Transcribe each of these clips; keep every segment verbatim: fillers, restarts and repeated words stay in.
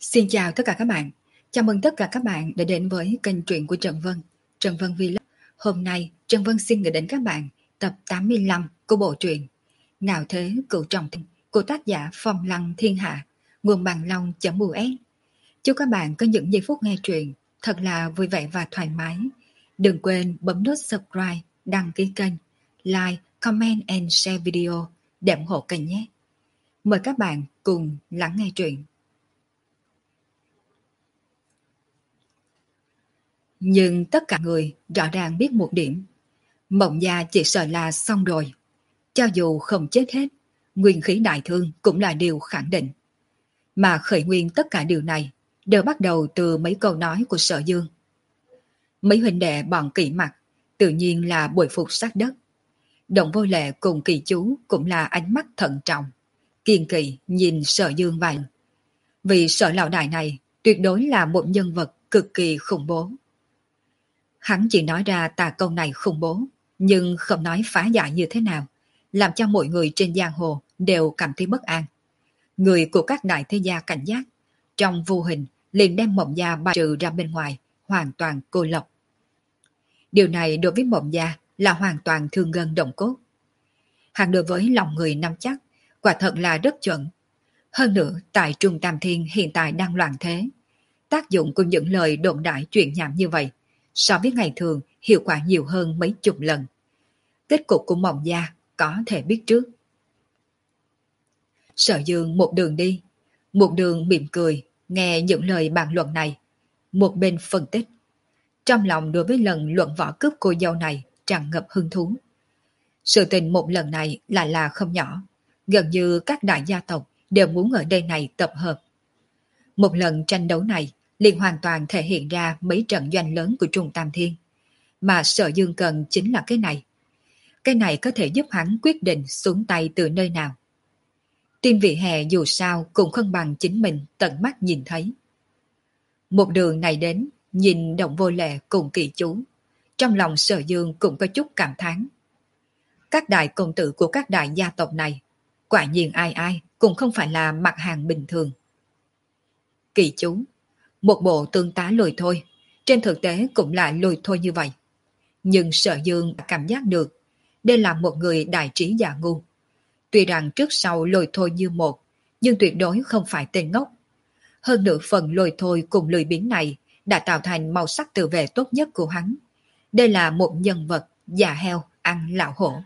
Xin chào tất cả các bạn. Chào mừng tất cả các bạn đã đến với kênh truyện của Trần Vân, Trần Vân Vlog. Hôm nay, Trần Vân xin gửi đến các bạn tập tám mươi lăm của bộ truyện Ngạo Thế Cửu Trọng Thiên của tác giả Phong Lăng Thiên Hạ, nguồn bằng long.us. Chúc các bạn có những giây phút nghe truyện thật là vui vẻ và thoải mái. Đừng quên bấm nút subscribe, đăng ký kênh, like, comment and share video để ủng hộ kênh nhé. Mời các bạn cùng lắng nghe truyện. Nhưng tất cả người rõ ràng biết một điểm. Mộng gia chỉ sợ là xong rồi. Cho dù không chết hết, nguyên khí đại thương cũng là điều khẳng định. Mà khởi nguyên tất cả điều này đều bắt đầu từ mấy câu nói của Sở Dương. Mấy huynh đệ bọn Kỵ Mặc tự nhiên là bội phục sát đất. Động Vô Lệ cùng Kỳ Chú cũng là ánh mắt thận trọng, kiên kỵ nhìn Sở Dương vài lần. Vì Sở lão đại này tuyệt đối là một nhân vật cực kỳ khủng bố. Hắn chỉ nói ra tà câu này khủng bố, nhưng không nói phá giải như thế nào, làm cho mọi người trên giang hồ đều cảm thấy bất an. Người của các đại thế gia cảnh giác, trong vô hình liền đem Mộng gia bài trừ ra bên ngoài, hoàn toàn cô lập. Điều này đối với Mộng gia là hoàn toàn thương gân động cốt. Hắn đối với lòng người nắm chắc, quả thật là rất chuẩn. Hơn nữa, tại Trung Tam Thiên hiện tại đang loạn thế, tác dụng của những lời đồn đại chuyện nhảm như vậy so với ngày thường hiệu quả nhiều hơn mấy chục lần. Kết cục của Mộng gia có thể biết trước. Sở Dương một đường đi, một đường mỉm cười, nghe những lời bàn luận này, một bên phân tích. Trong lòng đối với lần luận võ cướp cô dâu này tràn ngập hứng thú. Sự tình một lần này lại là không nhỏ, gần như các đại gia tộc đều muốn ở đây này tập hợp. Một lần tranh đấu này liền hoàn toàn thể hiện ra mấy trận doanh lớn của Trung Tam Thiên. Mà Sở Dương cần chính là cái này. Cái này có thể giúp hắn quyết định xuống tay từ nơi nào. Tim vị hè dù sao cũng không bằng chính mình tận mắt nhìn thấy. Một đường này đến, nhìn Động Vô Lệ cùng Kỳ Chú, trong lòng Sở Dương cũng có chút cảm thán. Các đại công tử của các đại gia tộc này, quả nhiên ai ai cũng không phải là mặt hàng bình thường. Kỳ Chú, một bộ tương tá lùi thôi, trên thực tế cũng là lùi thôi như vậy. Nhưng Sở Dương cảm giác được, đây là một người đại trí giả ngu. Tuy rằng trước sau lùi thôi như một, nhưng tuyệt đối không phải tên ngốc. Hơn nữa phần lùi thôi cùng lười biếng này đã tạo thành màu sắc tự vệ tốt nhất của hắn. Đây là một nhân vật già heo ăn lão hổ.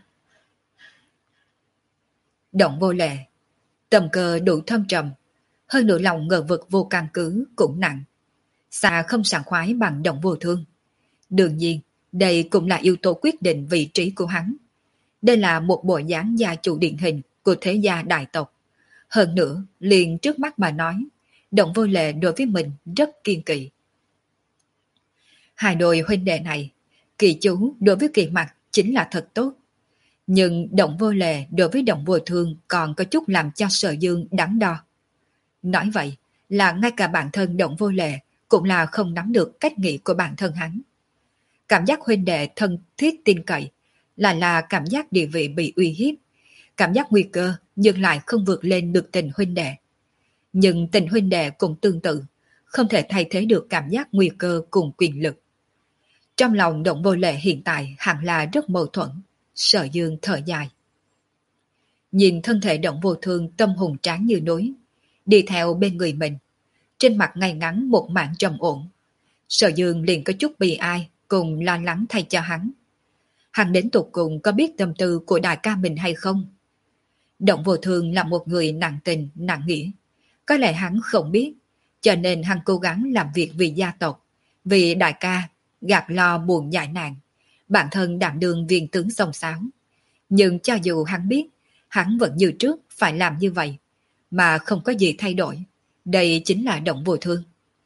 Động Vô Lệ, tầm cơ đủ thâm trầm, hơn nữa lòng ngờ vực vô căn cứ cũng nặng. Xa không sảng khoái bằng Động Vô Thương. Đương nhiên, đây cũng là yếu tố quyết định vị trí của hắn. Đây là một bộ dáng gia chủ điển hình của thế gia đại tộc. Hơn nữa, liền trước mắt mà nói, Động Vô Lệ đối với mình rất kiên kỵ. Hai đôi huynh đệ này, Kỳ Chú đối với Kỳ Mặc chính là thật tốt. Nhưng Động Vô Lệ đối với Động Vô Thương còn có chút làm cho Sở Dương đắn đo. Nói vậy là ngay cả bản thân Động Vô Lệ cũng là không nắm được cách nghĩ của bản thân hắn. Cảm giác huynh đệ thân thiết tin cậy là là cảm giác địa vị bị uy hiếp, cảm giác nguy cơ nhưng lại không vượt lên được tình huynh đệ. Nhưng tình huynh đệ cũng tương tự, không thể thay thế được cảm giác nguy cơ cùng quyền lực. Trong lòng Động Vô Lệ hiện tại hẳn là rất mâu thuẫn. Sở Dương thở dài. Nhìn thân thể Động Vô Thương tâm hùng tráng như núi, đi theo bên người mình, trên mặt ngay ngắn một mảng trầm ổn. Sở Dương liền có chút bi ai cùng lo lắng thay cho hắn. Hắn đến tột cùng có biết tâm tư của đại ca mình hay không? Động Vô Thương là một người nặng tình, nặng nghĩa. Có lẽ hắn không biết, cho nên hắn cố gắng làm việc vì gia tộc, vì đại ca, gạt lo buồn giải nạn. Bản thân đảm đương viên tướng xông xáo. Nhưng cho dù hắn biết, hắn vẫn như trước phải làm như vậy, mà không có gì thay đổi. Đây chính là Động Vô Thương.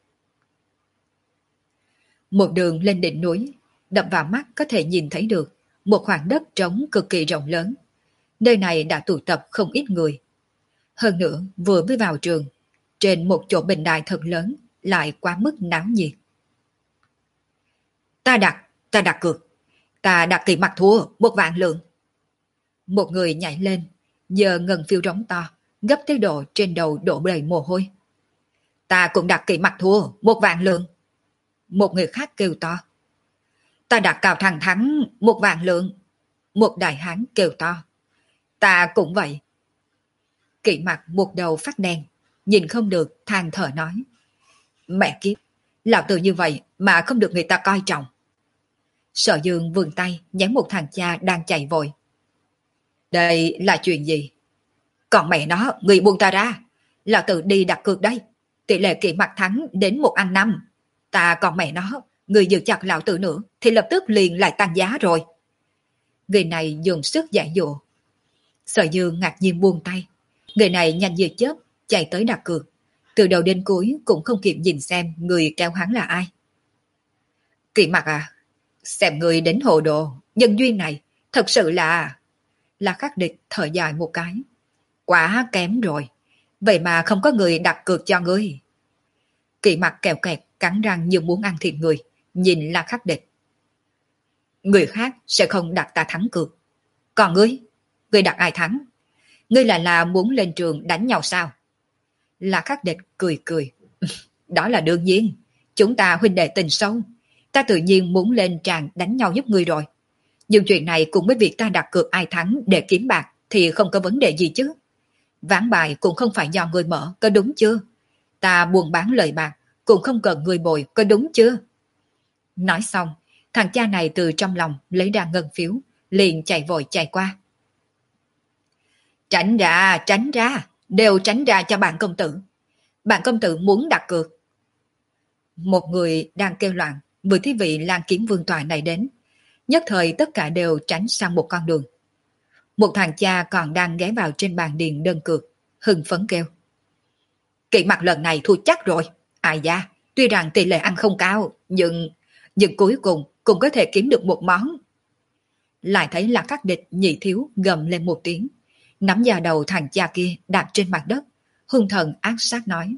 Một đường lên đỉnh núi, đập vào mắt có thể nhìn thấy được một khoảng đất trống cực kỳ rộng lớn. Nơi này đã tụ tập không ít người. Hơn nữa, vừa mới vào trường, trên một chỗ bình đài thật lớn, lại quá mức náo nhiệt. Ta đặt, ta đặt cược. Ta đặt Kỳ Mặc thua, một vạn lượng. Một người nhảy lên, giờ ngần phiêu rống to, gấp tới độ trên đầu đổ đầy mồ hôi. Ta cũng đặt kỵ mặt thua, một vạn lượng. Một người khác kêu to. Ta đặt cào thằng thắng, một vạn lượng. Một đại hán kêu to. Ta cũng vậy. Kỵ mặt một đầu phát đen, nhìn không được than thở nói. Mẹ kiếp, lão tử như vậy mà không được người ta coi trọng. Sở Dương vươn tay nhắm một thằng cha đang chạy vội. Đây là chuyện gì? Còn mẹ nó, người buông ta ra. Lão tử đi đặt cược đây. Tỷ lệ kỵ mặt thắng đến một ăn năm. Ta còn mẹ nó, người giữ chặt lão tử nữa thì lập tức liền lại tăng giá rồi. Người này dùng sức giải dụ. Sở Dương ngạc nhiên buông tay. Người này nhanh như chớp chạy tới đặt cược. Từ đầu đến cuối cũng không kịp nhìn xem người kéo hắn là ai. Kỵ mặt à, xem người đến hồ đồ, nhân duyên này thật sự là... Là Khắc Địch thở dài một cái. Quá kém rồi, vậy mà không có người đặt cược cho ngươi. Kỵ mặt kẹo kẹt cắn răng như muốn ăn thịt người, nhìn là Khắc Địch. Người khác sẽ không đặt ta thắng cược. Còn ngươi, ngươi đặt ai thắng? Ngươi là là muốn lên trường đánh nhau sao? Là Khắc Địch cười cười. Đó là đương nhiên, chúng ta huynh đệ tình sâu. Ta tự nhiên muốn lên tràng đánh nhau giúp ngươi rồi. Nhưng chuyện này cùng với việc ta đặt cược ai thắng để kiếm bạc thì không có vấn đề gì chứ. Ván bài cũng không phải do người mở, có đúng chưa? Ta buôn bán lời bạc cũng không cần người bồi, có đúng chưa? Nói xong, thằng cha này từ trong lòng lấy ra ngân phiếu, liền chạy vội chạy qua. Tránh ra, tránh ra, đều tránh ra cho bạn công tử. Bạn công tử muốn đặt cược. Một người đang kêu loạn, vừa thấy vị Lan Kiếm Vương tọa này đến. Nhất thời tất cả đều tránh sang một con đường. Một thằng cha còn đang ghé vào trên bàn điền đơn cược, hưng phấn kêu. Kỵ mặt lần này thua chắc rồi. Ai da, tuy rằng tỷ lệ ăn không cao, nhưng nhưng cuối cùng cũng có thể kiếm được một món. Lại thấy là Khắc Địch nhị thiếu gầm lên một tiếng, nắm vào đầu thằng cha kia đạp trên mặt đất, hung thần ác sát nói.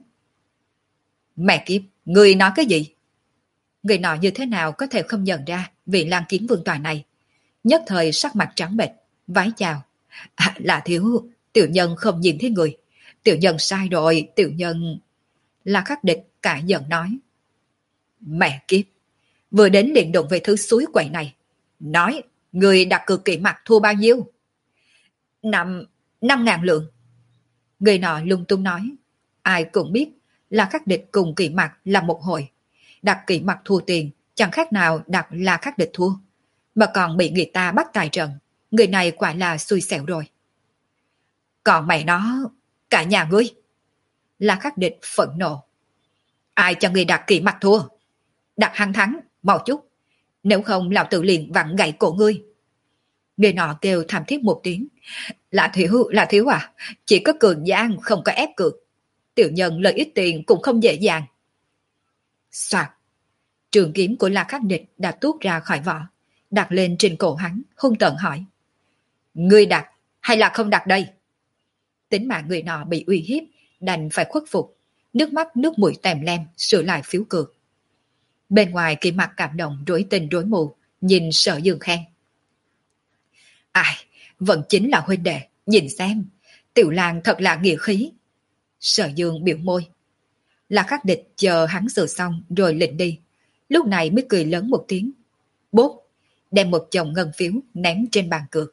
Mẹ kiếp, người nói cái gì? Người nọ như thế nào có thể không nhận ra vị Lan Kiếm Vương tòa này. Nhất thời sắc mặt trắng bệch, vái chào. À, là thiếu, tiểu nhân không nhìn thấy người. Tiểu nhân sai rồi, tiểu nhân... Là Khắc Địch cả giận nói. Mẹ kiếp, vừa đến liền đụng về thứ suối quậy này. Nói, người đặt cược kỵ mặt thua bao nhiêu? Năm, năm ngàn lượng. Người nọ lung tung nói. Ai cũng biết là Khắc Địch cùng kỵ mặt là một hội. Đặt kỵ mặt thua tiền, chẳng khác nào đặt là Khắc Địch thua. Mà còn bị người ta bắt tài trận. Người này quả là xui xẻo rồi. Còn mày nó, cả nhà ngươi. Là Khắc Địch phẫn nộ. Ai cho ngươi đặt kỵ mặt thua? Đặt hắn thắng, mau chút. Nếu không lão tử liền vặn gãy cổ ngươi. Người nọ kêu thảm thiết một tiếng. Là thiếu, là thiếu à? Chỉ có cường gian, không có ép cược. Tiểu nhân lợi ích tiền cũng không dễ dàng. Soạt. Trường kiếm của La Khắc Địch đã tuốt ra khỏi vỏ, đặt lên trên cổ hắn, hung tợn hỏi. Ngươi đặt hay là không đặt đây? Tính mạng người nọ bị uy hiếp, đành phải khuất phục, nước mắt nước mũi tèm lem sửa lại phiếu cược. Bên ngoài Kỵ mặt cảm động rối tình rối mù, nhìn Sở Dương khen. Ai, vẫn chính là huynh đệ, nhìn xem, Tiểu Lan thật là nghĩa khí. Sở Dương biểu môi. La Khắc Địch chờ hắn sửa xong rồi lịnh đi, lúc này mới cười lớn một tiếng. Bốp, đem một chồng ngân phiếu ném trên bàn cược.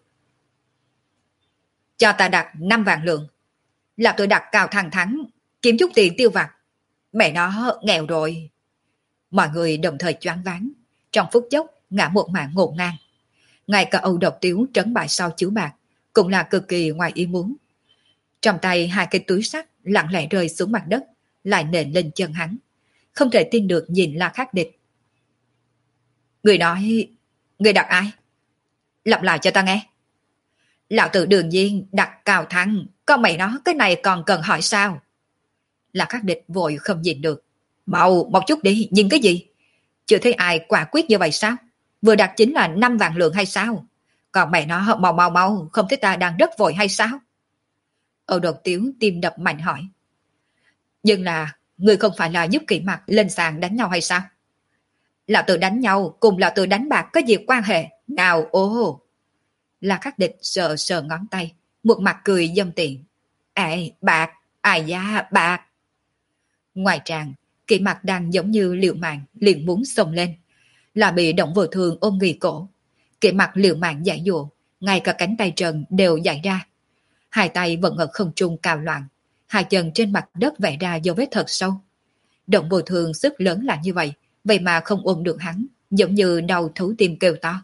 Cho ta đặt năm vạn lượng. Là tôi đặt cao thằng thắng, kiếm chút tiền tiêu vặt. Mẹ nó nghèo rồi. Mọi người đồng thời choáng váng, trong phút chốc ngã một mạng ngổn ngang. Ngay cả Âu Độc Tiếu trấn bại sau chiếu bạc cũng là cực kỳ ngoài ý muốn. Trong tay hai cái túi sắt lặng lẽ rơi xuống mặt đất, lại nện lên chân hắn. Không thể tin được nhìn La Khắc Địch. Người nói, người đặt ai? Lặp lại cho ta nghe. Lão tử đương nhiên đặt Cao Thắng, con mày nó cái này còn cần hỏi sao? La Khắc Địch vội không nhìn được. Mau, một chút đi, nhìn cái gì? Chưa thấy ai quả quyết như vậy sao? Vừa đặt chính là năm vạn lượng hay sao? Còn mày nó mau mau mau, không thấy ta đang rất vội hay sao? Âu Độc Tiếu tim đập mạnh hỏi. Nhưng là, người không phải là giúp Kỵ mặt lên sàn đánh nhau hay sao? Lão tử đánh nhau cùng lão tử đánh bạc có gì quan hệ? Nào ô! La Khắc Địch sờ sờ ngón tay, một mặt cười dâm tiện. Ê, bạc, ai da, bạc! Ngoài tràng, Kỷ Mặc đang giống như liều mạng liền muốn xông lên, là bị Động Vô Thương ôm nghì cổ. Kỷ Mặc liều mạng giải dụa, ngay cả cánh tay trần đều giải ra. Hai tay vẫn ở không trung cào loạn, hai chân trên mặt đất vẽ ra dấu vết thật sâu. Động Vô Thương sức lớn là như vậy, vậy mà không ôm được hắn, giống như đau thấu tim kêu to.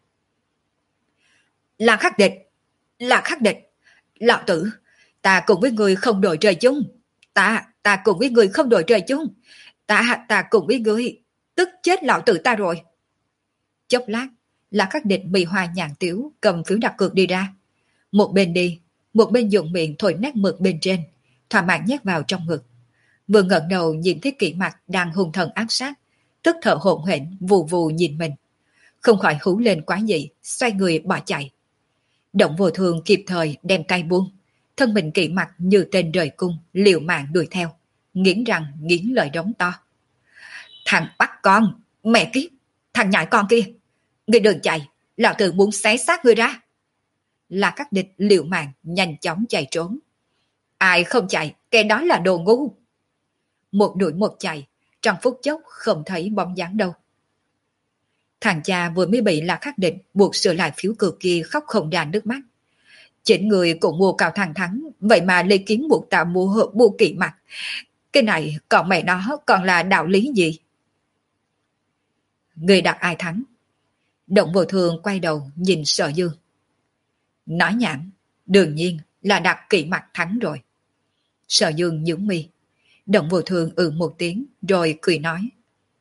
Là khắc địch, là khắc địch, lão tử, ta cùng với người không đội trời chung, ta, ta cùng với người không đội trời chung, ta, ta cùng với người, tức chết lão tử ta rồi. Chốc lát, là khắc địch bị hoa nhàn tiếu cầm phiếu đặt cược đi ra. Một bên đi, một bên dùng miệng thổi nát mực bên trên, thỏa mãn nhét vào trong ngực. Vừa ngẩng đầu nhìn thấy Kỷ Mặc đang hung thần ác sát, tức thở hổn hển vù vù nhìn mình, không khỏi hú lên quá dị, xoay người bỏ chạy. Động Vô Thương kịp thời đem tay buông, thân mình Kỷ Mặc như tên rời cung, liều mạng đuổi theo, nghiến răng nghiến lợi đống to. Thằng bắt con, mẹ kiếp, thằng nhãi con kia, ngươi đừng chạy, lão tử muốn xé xác ngươi ra. Là các địch liều mạng nhanh chóng chạy trốn. Ai không chạy, kẻ đó là đồ ngu. Một đuổi một chạy, trong phút chốc không thấy bóng dáng đâu. Thằng cha vừa mới bị là khắc định buộc sửa lại phiếu cược kia khóc không ra nước mắt. Chính người cũng mua cao thằng thắng, vậy mà lấy kiếm buộc tạo mua buộc Kỷ Mặc. Cái này còn mẹ nó còn là đạo lý gì? Người đặt ai thắng? Động Vô Thương quay đầu nhìn Sở Dương. Nói nhảm, đương nhiên là đặt Kỷ Mặc thắng rồi. Sở Dương nhướng mi. Động Vô Thương ừ một tiếng rồi cười nói.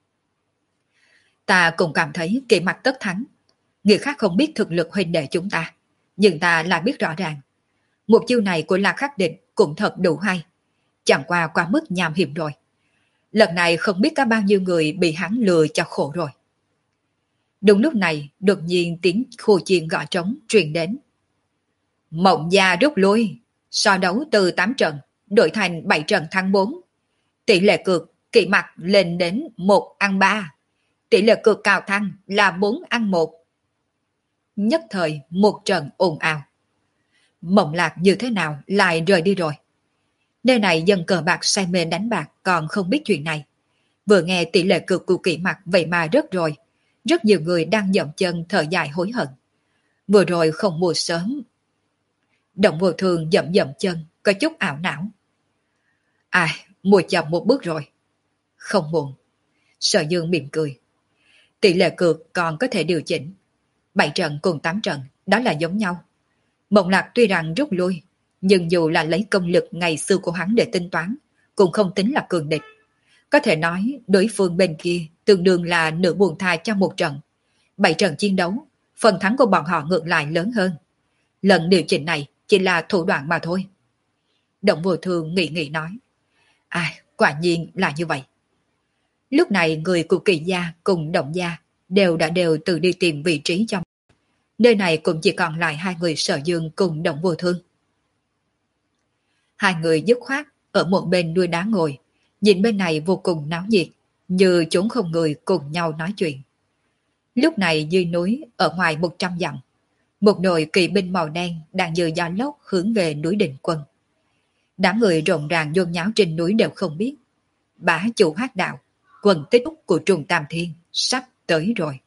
Ta cũng cảm thấy Kỷ Mặc tất thắng. Người khác không biết thực lực huynh đệ chúng ta, nhưng ta là biết rõ ràng. Một chiêu này của La Khắc Định cũng thật đủ hay. Chẳng qua quá mức nham hiểm rồi. Lần này không biết có bao nhiêu người bị hắn lừa cho khổ rồi. Đúng lúc này, đột nhiên tiếng khô chiên gõ trống truyền đến. Mộng Gia rút lui, so đấu từ tám trận, đổi thành bảy trận thắng bốn. Tỷ lệ cược Kỷ Mặc lên đến một ăn ba. Tỷ lệ cược cao thăng là bốn ăn một. Nhất thời một trận ồn ào. Mộng Lạc như thế nào lại rời đi rồi? Nơi này dân cờ bạc say mê đánh bạc còn không biết chuyện này. Vừa nghe tỷ lệ cược của Kỷ Mặc vậy mà rớt rồi. Rất nhiều người đang dậm chân thở dài hối hận. Vừa rồi không mua sớm. Động Vô Thương dậm dậm chân, có chút ảo não. Ai, mua chậm một bước rồi. Không muộn. Sở Dương mỉm cười. Tỷ lệ cược còn có thể điều chỉnh. Bảy trận cùng tám trận, đó là giống nhau. Mộng Lạc tuy rằng rút lui, nhưng dù là lấy công lực ngày xưa của hắn để tính toán, cũng không tính là cường địch. Có thể nói đối phương bên kia tương đương là nửa buồn thai trong một trận. Bảy trận chiến đấu, phần thắng của bọn họ ngược lại lớn hơn. Lần điều chỉnh này chỉ là thủ đoạn mà thôi. Động Vô Thương nghĩ nghĩ nói. À, quả nhiên là như vậy. Lúc này người của Kỳ gia cùng Động gia đều đã đều tự đi tìm vị trí cho. Nơi này cũng chỉ còn lại hai người Sở Dương cùng Động Vô Thương. Hai người dứt khoát ở một bên núi đá ngồi, nhìn bên này vô cùng náo nhiệt, như chốn không người cùng nhau nói chuyện. Lúc này dưới núi, ở ngoài một trăm dặm, một đội kỵ binh màu đen đang như gió lốc hướng về núi Định Quân. Đám người rộn ràng nhôn nháo trên núi đều không biết. Bá chủ hát đạo, quần tích của Trùng Tam Thiên sắp tới rồi.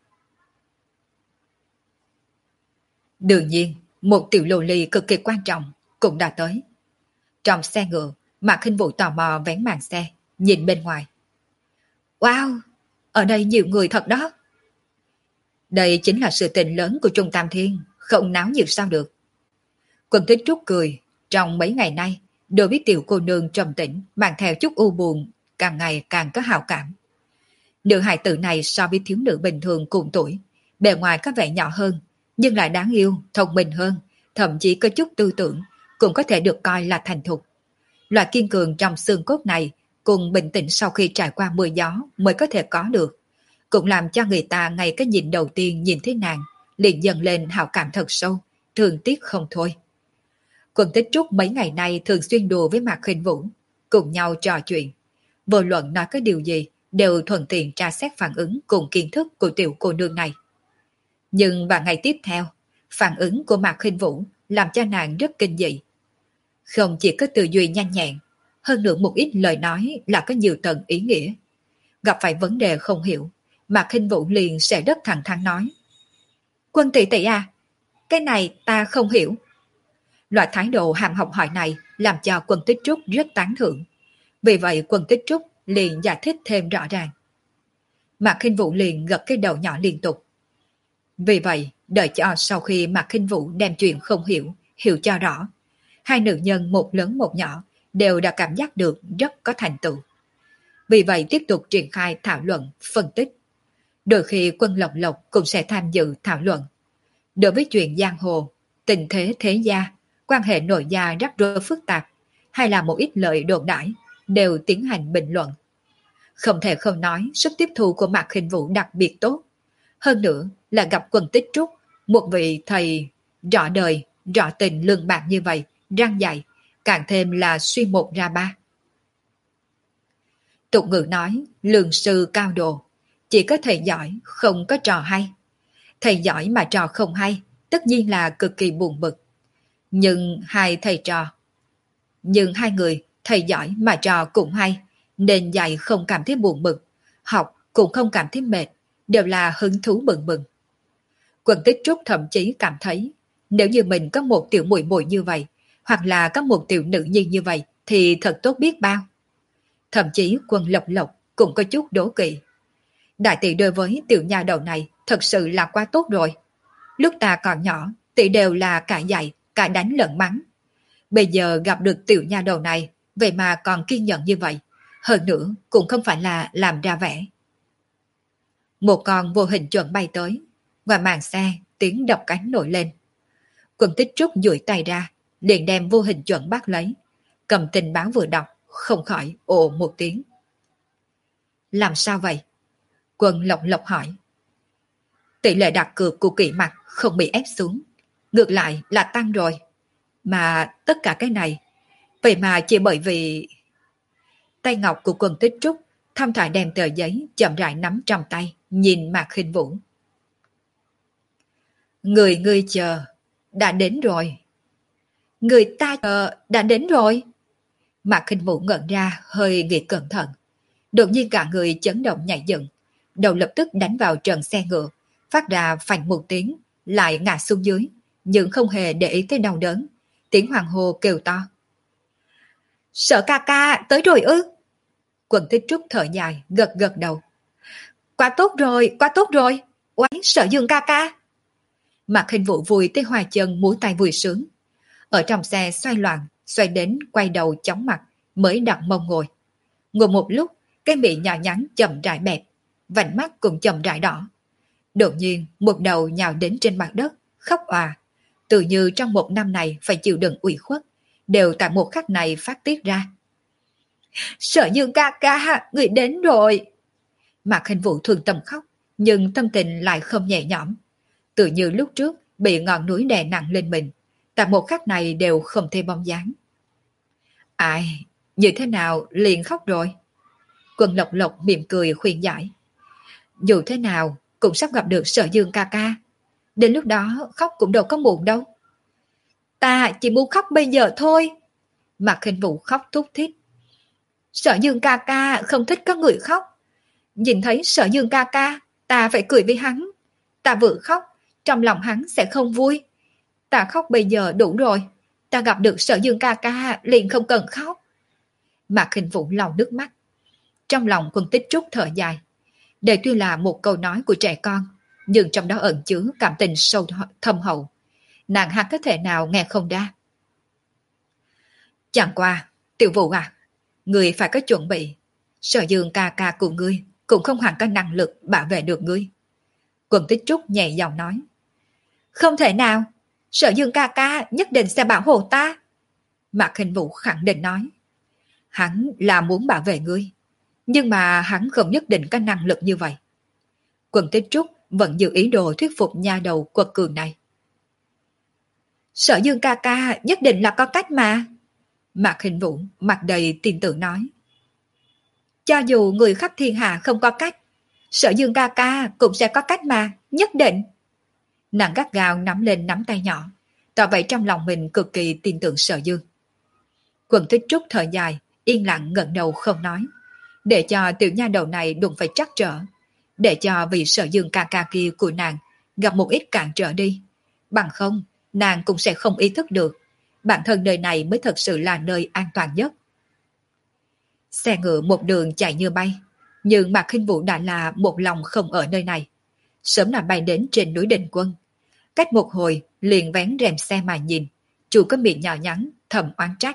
Đương nhiên, một tiểu lô ly cực kỳ quan trọng cũng đã tới. Trong xe ngựa, Mạc Khinh Vũ tò mò vén màn xe, nhìn bên ngoài. Wow, ở đây nhiều người thật đó. Đây chính là sự tình lớn của Trung Tam Thiên, không náo nhiệt sao được. Quân Tích Trúc cười, trong mấy ngày nay, đối với tiểu cô nương trầm tĩnh, mang theo chút u buồn, càng ngày càng có hào cảm. Nữ hài tử này so với thiếu nữ bình thường cùng tuổi, bề ngoài có vẻ nhỏ hơn, nhưng lại đáng yêu, thông minh hơn, thậm chí có chút tư tưởng, cũng có thể được coi là thành thục. Loại kiên cường trong xương cốt này, cùng bình tĩnh sau khi trải qua mưa gió mới có thể có được, cũng làm cho người ta ngay cái nhìn đầu tiên nhìn thấy nàng, liền dần lên hảo cảm thật sâu, thương tiếc không thôi. Quân Tích Trúc mấy ngày nay thường xuyên đùa với Mạc Khinh Vũ, cùng nhau trò chuyện. Vô luận nói cái điều gì, đều thuận tiện tra xét phản ứng cùng kiến thức của tiểu cô nương này. Nhưng vào ngày tiếp theo, phản ứng của Mạc Khinh Vũ làm cho nàng rất kinh dị. Không chỉ có tư duy nhanh nhẹn, hơn nữa một ít lời nói là có nhiều tầng ý nghĩa. Gặp phải vấn đề không hiểu, Mạc Khinh Vũ liền sẽ rất thẳng thắn nói. Quân tỷ tỷ à, cái này ta không hiểu. Loại thái độ hàm học hỏi này làm cho Quân Tích Trúc rất tán thưởng. Vì vậy Quân Tích Trúc liền giải thích thêm rõ ràng. Mạc Khinh Vũ liền gật cái đầu nhỏ liên tục. Vì vậy, đợi cho sau khi Mạc Khinh Vũ đem chuyện không hiểu, hiểu cho rõ, hai nữ nhân một lớn một nhỏ đều đã cảm giác được rất có thành tựu. Vì vậy tiếp tục triển khai thảo luận, phân tích. Đôi khi Quân Lộc Lộc cũng sẽ tham dự thảo luận. Đối với chuyện giang hồ, tình thế thế gia, quan hệ nội gia rắc rối phức tạp, hay là một ít lời đồn đãi, đều tiến hành bình luận. Không thể không nói sức tiếp thu của Mạc Khinh Vũ đặc biệt tốt. Hơn nữa là gặp Quân Tích Trúc, một vị thầy rõ đời, rõ tình lương bạc như vậy, răng dạy, càng thêm là suy một ra ba. Tục ngữ nói, lương sư cao độ, chỉ có thầy giỏi, không có trò hay. Thầy giỏi mà trò không hay, tất nhiên là cực kỳ buồn bực. Nhưng hai thầy trò, nhưng hai người, thầy giỏi mà trò cũng hay, nên dạy không cảm thấy buồn bực, học cũng không cảm thấy mệt, đều là hứng thú bừng bừng. Quân Tích Trúc thậm chí cảm thấy, nếu như mình có một tiểu muội muội như vậy, hoặc là có một tiểu nữ nhi như vậy, thì thật tốt biết bao. Thậm chí Quân Lộc Lộc cũng có chút đố kỵ. Đại tỷ đối với tiểu nha đầu này thật sự là quá tốt rồi. Lúc ta còn nhỏ, tỷ đều là cả dạy, cả đánh lẫn mắng. Bây giờ gặp được tiểu nha đầu này, vậy mà còn kiên nhẫn như vậy. Hơn nữa cũng không phải là làm ra vẻ. Một con vô hình chuẩn bay tới. Ngoài màn xe, tiếng đập cánh nổi lên. Quân Tích Trúc duỗi tay ra, liền đem vô hình chuẩn bắt lấy. Cầm tình báo vừa đọc, không khỏi ồ một tiếng. Làm sao vậy? Quân Lộc Lộc hỏi. Tỷ lệ đặt cược của Kỵ Mặc không bị ép xuống. Ngược lại là tăng rồi. Mà tất cả cái này, vậy mà chỉ bởi vì... Tay ngọc của Quân Tích Trúc thong thả đem tờ giấy chậm rãi nắm trong tay, nhìn Mạc Khinh Vũ. Người ngươi chờ, đã đến rồi. Người ta chờ, đã đến rồi. Mạc Khinh Vũ ngẩn ra, hơi nghĩ cẩn thận. Đột nhiên cả người chấn động nhảy dựng, đầu lập tức đánh vào trần xe ngựa, phát ra phành một tiếng, lại ngã xuống dưới, nhưng không hề để ý tới đau đớn. Tiếng hoàng hô kêu to. Sợ ca ca, tới rồi ư? Quân Tích Trúc thở dài, gật gật đầu. Quá tốt rồi, quá tốt rồi, oái Sở Dương ca ca. Mạc Khinh Vũ vùi tới hoa chân múa tay vui sướng. Ở trong xe xoay loạn, xoay đến quay đầu chóng mặt, mới đặt mông ngồi. Ngồi một lúc, cái miệng nhỏ nhắn chậm rãi bẹp, vành mắt cũng chậm rãi đỏ. Đột nhiên, một đầu nhào đến trên mặt đất, khóc òa. Tự như trong một năm này phải chịu đựng ủy khuất, đều tại một khắc này phát tiết ra. Sở Dương ca ca, người đến rồi. Mạc Khinh Vũ thương tâm khóc, nhưng tâm tình lại không nhẹ nhõm. Tự như lúc trước bị ngọn núi đè nặng lên mình, tại một khắc này đều không thấy bóng dáng. Ai, như thế nào liền khóc rồi? Quân Lộc Lộc mỉm cười khuyên giải. Dù thế nào cũng sắp gặp được Sở Dương ca ca. Đến lúc đó khóc cũng đâu có muộn đâu. Ta chỉ muốn khóc bây giờ thôi. Mạc Khinh Vũ khóc thút thít. Sở Dương ca ca không thích có người khóc. Nhìn thấy Sở Dương ca ca, ta phải cười với hắn. Ta vừa khóc, trong lòng hắn sẽ không vui. Ta khóc bây giờ đủ rồi. Ta gặp được Sở Dương ca ca liền không cần khóc. Mạc Khinh Vũ lau nước mắt. Trong lòng Quân Tích Trúc thở dài. Đây tuy là một câu nói của trẻ con, nhưng trong đó ẩn chứa cảm tình sâu thâm hậu. Nàng hắn có thể nào nghe không ra. Chẳng qua, Tiểu Vũ à, người phải có chuẩn bị. Sở Dương ca ca của ngươi cũng không hẳn có năng lực bảo vệ được ngươi. Quân Tích Trúc nhẹ giọng nói. Không thể nào, Sở Dương ca ca nhất định sẽ bảo hộ ta. Mạc Khinh Vũ khẳng định nói. Hắn là muốn bảo vệ ngươi, nhưng mà hắn không nhất định có năng lực như vậy. Quân Tích Trúc vẫn giữ ý đồ thuyết phục nha đầu quật cường này. Sở Dương ca ca nhất định là có cách mà. Mạc Khinh Vũ mặt đầy tin tưởng nói. Cho dù người khắp thiên hạ không có cách, Sở Dương ca ca cũng sẽ có cách mà, nhất định. Nàng gắt gao nắm lên nắm tay nhỏ, tỏ vậy trong lòng mình cực kỳ tin tưởng Sở Dương. Quân Tích Trúc thở dài, yên lặng ngẩng đầu không nói, để cho tiểu nha đầu này đụng phải trắc trở, để cho vị Sở Dương ca ca kia của nàng gặp một ít cản trở đi. Bằng không, nàng cũng sẽ không ý thức được bản thân nơi này mới thật sự là nơi an toàn nhất. Xe ngựa một đường chạy như bay, nhưng Mạc Khinh Vũ đã là một lòng không ở nơi này. Sớm là bay đến trên núi Định Quân. Cách một hồi liền vén rèm xe mà nhìn, chủ có miệng nhỏ nhắn thầm oán trách.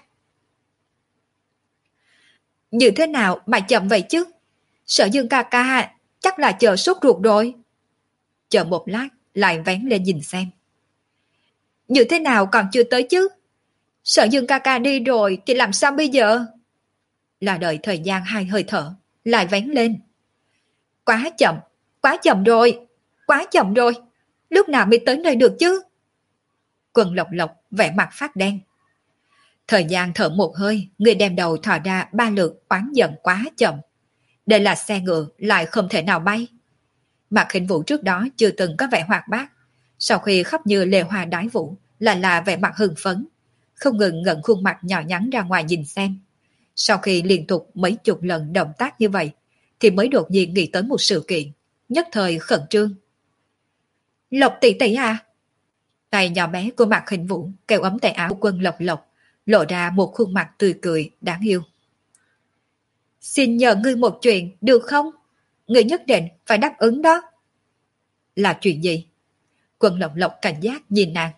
Như thế nào mà chậm vậy chứ? Sở Dương ca ca chắc là chờ sốt ruột rồi. Chờ một lát lại vén lên nhìn xem. Như thế nào còn chưa tới chứ? Sở Dương ca ca đi rồi thì làm sao bây giờ? Là đợi thời gian hai hơi thở, lại vén lên. Quá chậm, quá chậm rồi, quá chậm rồi. Lúc nào mới tới nơi được chứ? Quần Lộc Lộc vẻ mặt phát đen. Thời gian thở một hơi, người đem đầu thò ra ba lượt oán giận quá chậm. Đây là xe ngựa lại không thể nào bay. Mạc Khinh Vũ trước đó chưa từng có vẻ hoạt bát, sau khi khóc như lê hoa đái vũ là là vẻ mặt hưng phấn, không ngừng ngẩng khuôn mặt nhỏ nhắn ra ngoài nhìn xem. Sau khi liên tục mấy chục lần động tác như vậy, thì mới đột nhiên nghĩ tới một sự kiện, nhất thời khẩn trương. Lộc tỷ tỷ à? Tay nhỏ bé của Mạc Khinh Vũ kéo ấm tay áo Quân Lộc Lộc, lộ ra một khuôn mặt tươi cười đáng yêu. Xin nhờ ngươi một chuyện được không? Ngươi nhất định phải đáp ứng đó. Là chuyện gì? Quân Lộc Lộc cảnh giác nhìn nàng.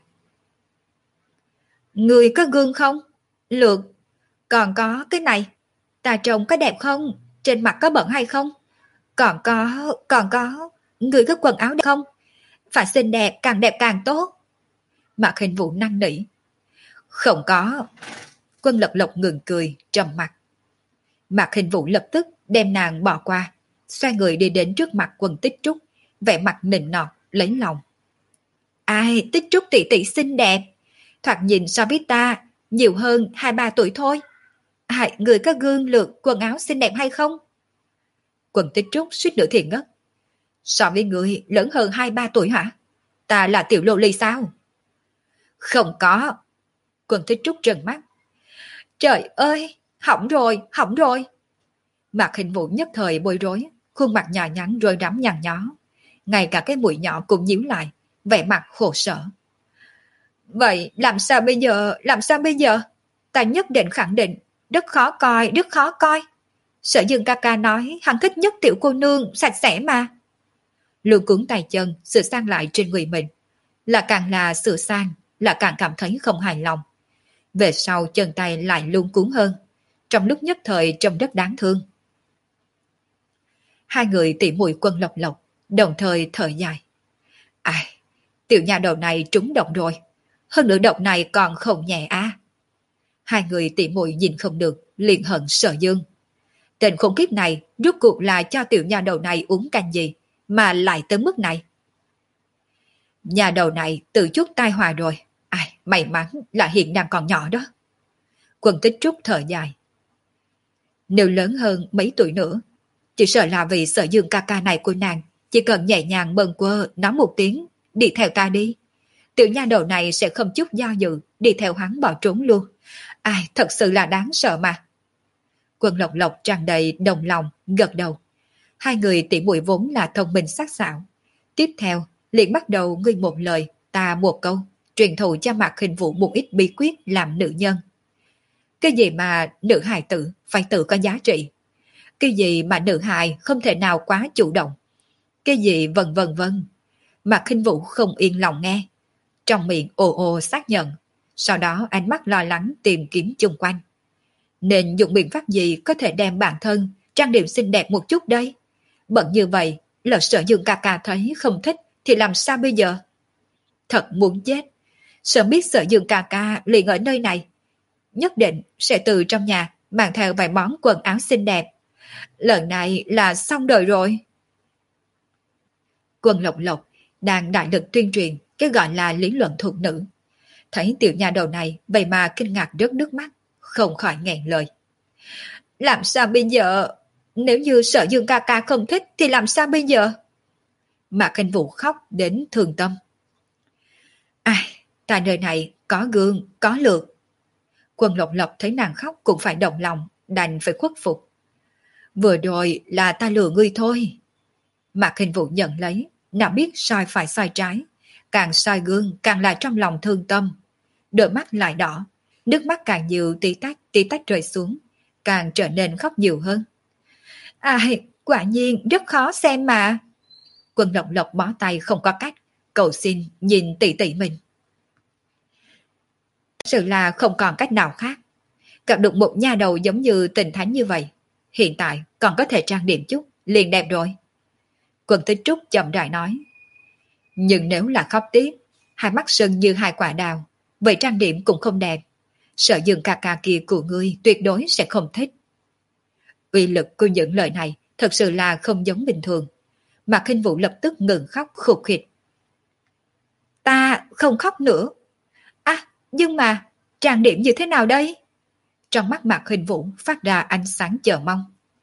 Ngươi có gương không? Lược. Còn có cái này. Ta trông có đẹp không? Trên mặt có bẩn hay không? Còn có, còn có. Ngươi có quần áo đẹp không? Phải xinh đẹp, càng đẹp càng tốt. Mạc Khinh Vũ năn nỉ. Không có. Quân Lộc Lộc ngừng cười, trầm mặt. Mạc Khinh Vũ lập tức đem nàng bỏ qua, xoay người đi đến trước mặt Quân Tích Trúc, vẻ mặt nịnh nọt, lấy lòng. Ai, Tích Trúc tỷ tỷ xinh đẹp, thoạt nhìn so với ta nhiều hơn hai ba tuổi thôi. Ai, người có gương lược quần áo xinh đẹp hay không? Quân Tích Trúc suýt nữa thì ngất. So với người lớn hơn hai ba tuổi hả? Ta là tiểu lô ly sao? Không có. Quân Tích Trúc trợn mắt. Trời ơi, hỏng rồi, hỏng rồi. Mạc Khinh Vũ nhất thời bối rối, khuôn mặt nhỏ nhắn rối rắm nhăn nhó. Ngay cả cái mũi nhỏ cũng nhíu lại, vẻ mặt khổ sở. Vậy làm sao bây giờ, làm sao bây giờ? Ta nhất định khẳng định, rất khó coi, rất khó coi. Sở Dương ca ca nói hắn thích nhất tiểu cô nương, sạch sẽ mà. Luôn cuốn tay chân, sửa sang lại trên người mình. Là càng là sửa sang, là càng cảm thấy không hài lòng. Về sau chân tay lại luôn cuốn hơn, trong lúc nhất thời trông rất đáng thương. Hai người tỉ muội Quân Lộc Lộc đồng thời thở dài. Ai, tiểu nhà đầu này trúng độc rồi, hơn nữa độc này còn không nhẹ à. Hai người tỉ muội nhìn không được, liền hận Sở Dương. Tên khủng khiếp này rốt cuộc là cho tiểu nhà đầu này uống canh gì mà lại tới mức này. Nhà đầu này tự chút tai họa rồi. Ai, may mắn là hiện đang còn nhỏ đó. Quân Tích Trúc thở dài. Nếu lớn hơn mấy tuổi nữa, chỉ sợ là vì Sở Dương ca ca này của nàng, chỉ cần nhẹ nhàng bâng quơ nói một tiếng, đi theo ta đi. Tiểu nha đầu này sẽ không chút do dự, đi theo hắn bỏ trốn luôn. Ai, thật sự là đáng sợ mà. Quân Lộc Lộc tràn đầy đồng lòng, gật đầu. Hai người tỉ muội vốn là thông minh sắc sảo. Tiếp theo, liền bắt đầu ngươi một lời, ta một câu, truyền thụ cho Mạc Khinh Vũ một ít bí quyết làm nữ nhân. Cái gì mà nữ hài tử phải tự có giá trị. Cái gì mà nữ hài không thể nào quá chủ động. Cái gì vân vân vân. Mạc Khinh Vũ không yên lòng nghe. Trong miệng ồ ồ xác nhận. Sau đó ánh mắt lo lắng tìm kiếm chung quanh. Nên dùng biện pháp gì có thể đem bản thân trang điểm xinh đẹp một chút đây? Bận như vậy, lỡ Sở Dương ca ca thấy không thích thì làm sao bây giờ? Thật muốn chết. Sớm biết Sở Dương ca ca liền ở nơi này, nhất định sẽ từ trong nhà mang theo vài món quần áo xinh đẹp. Lần này là xong đời rồi. Quân Lộc Lộc đang đại lực tuyên truyền cái gọi là lý luận thuộc nữ. Thấy tiểu nhà đầu này vậy mà kinh ngạc rớt nước mắt, không khỏi nghẹn lời. Làm sao bây giờ? Nếu như Sở Dương ca ca không thích thì làm sao bây giờ? Mạc Khinh Vũ khóc đến thương tâm. Ai, tại nơi này có gương, có lược. Quân Lộc Lộc thấy nàng khóc cũng phải động lòng, đành phải khuất phục. Vừa rồi là ta lừa ngươi thôi. Mạc Hình Vũ nhận lấy, nào biết sai phải sai trái, càng soi gương càng lại trong lòng thương tâm. Đôi mắt lại đỏ, nước mắt càng nhiều tí tách tí tách rơi xuống, càng trở nên khóc nhiều hơn. Ai, quả nhiên rất khó xem mà. Quân Lộc Lộc bó tay không có cách, cầu xin nhìn tỷ tỷ mình. Sự là không còn cách nào khác. Gặp được một nha đầu giống như Tình Thánh như vậy, hiện tại còn có thể trang điểm chút, liền đẹp rồi. Quân Tích Trúc chậm rãi nói. Nhưng nếu là khóc tiếp, hai mắt sưng như hai quả đào, vậy trang điểm cũng không đẹp. Sợ Dương ca ca kia của ngươi tuyệt đối sẽ không thích. Uy lực của những lời này thật sự là không giống bình thường. Mạc Khinh Vũ lập tức ngừng khóc khục khịch. Ta không khóc nữa. À, nhưng mà trang điểm như thế nào đây? Trong mắt Mạc Khinh Vũ phát ra ánh sáng chờ mong.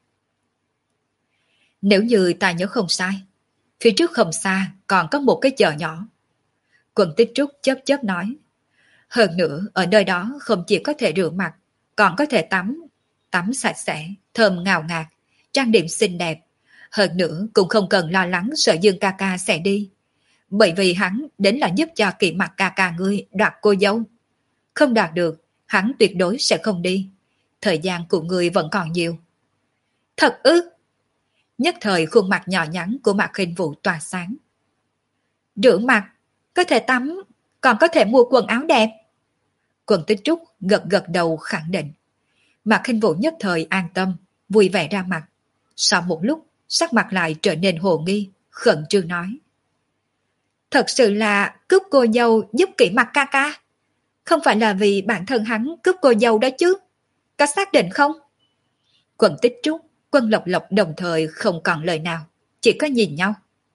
Nếu như ta nhớ không sai, phía trước không xa còn có một cái chợ nhỏ. Quần Tích Trúc chớp chớp nói. Hơn nữa ở nơi đó không chỉ có thể rửa mặt, còn có thể tắm, tắm sạch sẽ, thơm ngào ngạt, trang điểm xinh đẹp. Hơn nữa cũng không cần lo lắng sợ Dương ca ca sẽ đi. Bởi vì hắn đến là giúp cho Kỵ Mặc ca ca ngươi đoạt cô dâu. Không đoạt được, hắn tuyệt đối sẽ không đi. Thời gian của ngươi vẫn còn nhiều. Thật ư? Nhất thời khuôn mặt nhỏ nhắn của Mạc Khinh Vũ tỏa sáng. Rửa mặt, có thể tắm, còn có thể mua quần áo đẹp. Quần Tích Trúc gật gật đầu khẳng định. Mạc Khinh Vũ nhất thời an tâm, vui vẻ ra mặt. Sau một lúc, sắc mặt lại trở nên hồ nghi, khẩn trương nói. Thật sự là cướp cô dâu giúp Kỵ Mặc ca ca. Không phải là vì bản thân hắn cướp cô dâu đó chứ. Có xác định không? Quần Tích Trúc, Quân Lộc Lộc đồng thời không còn lời nào, chỉ có nhìn nhau.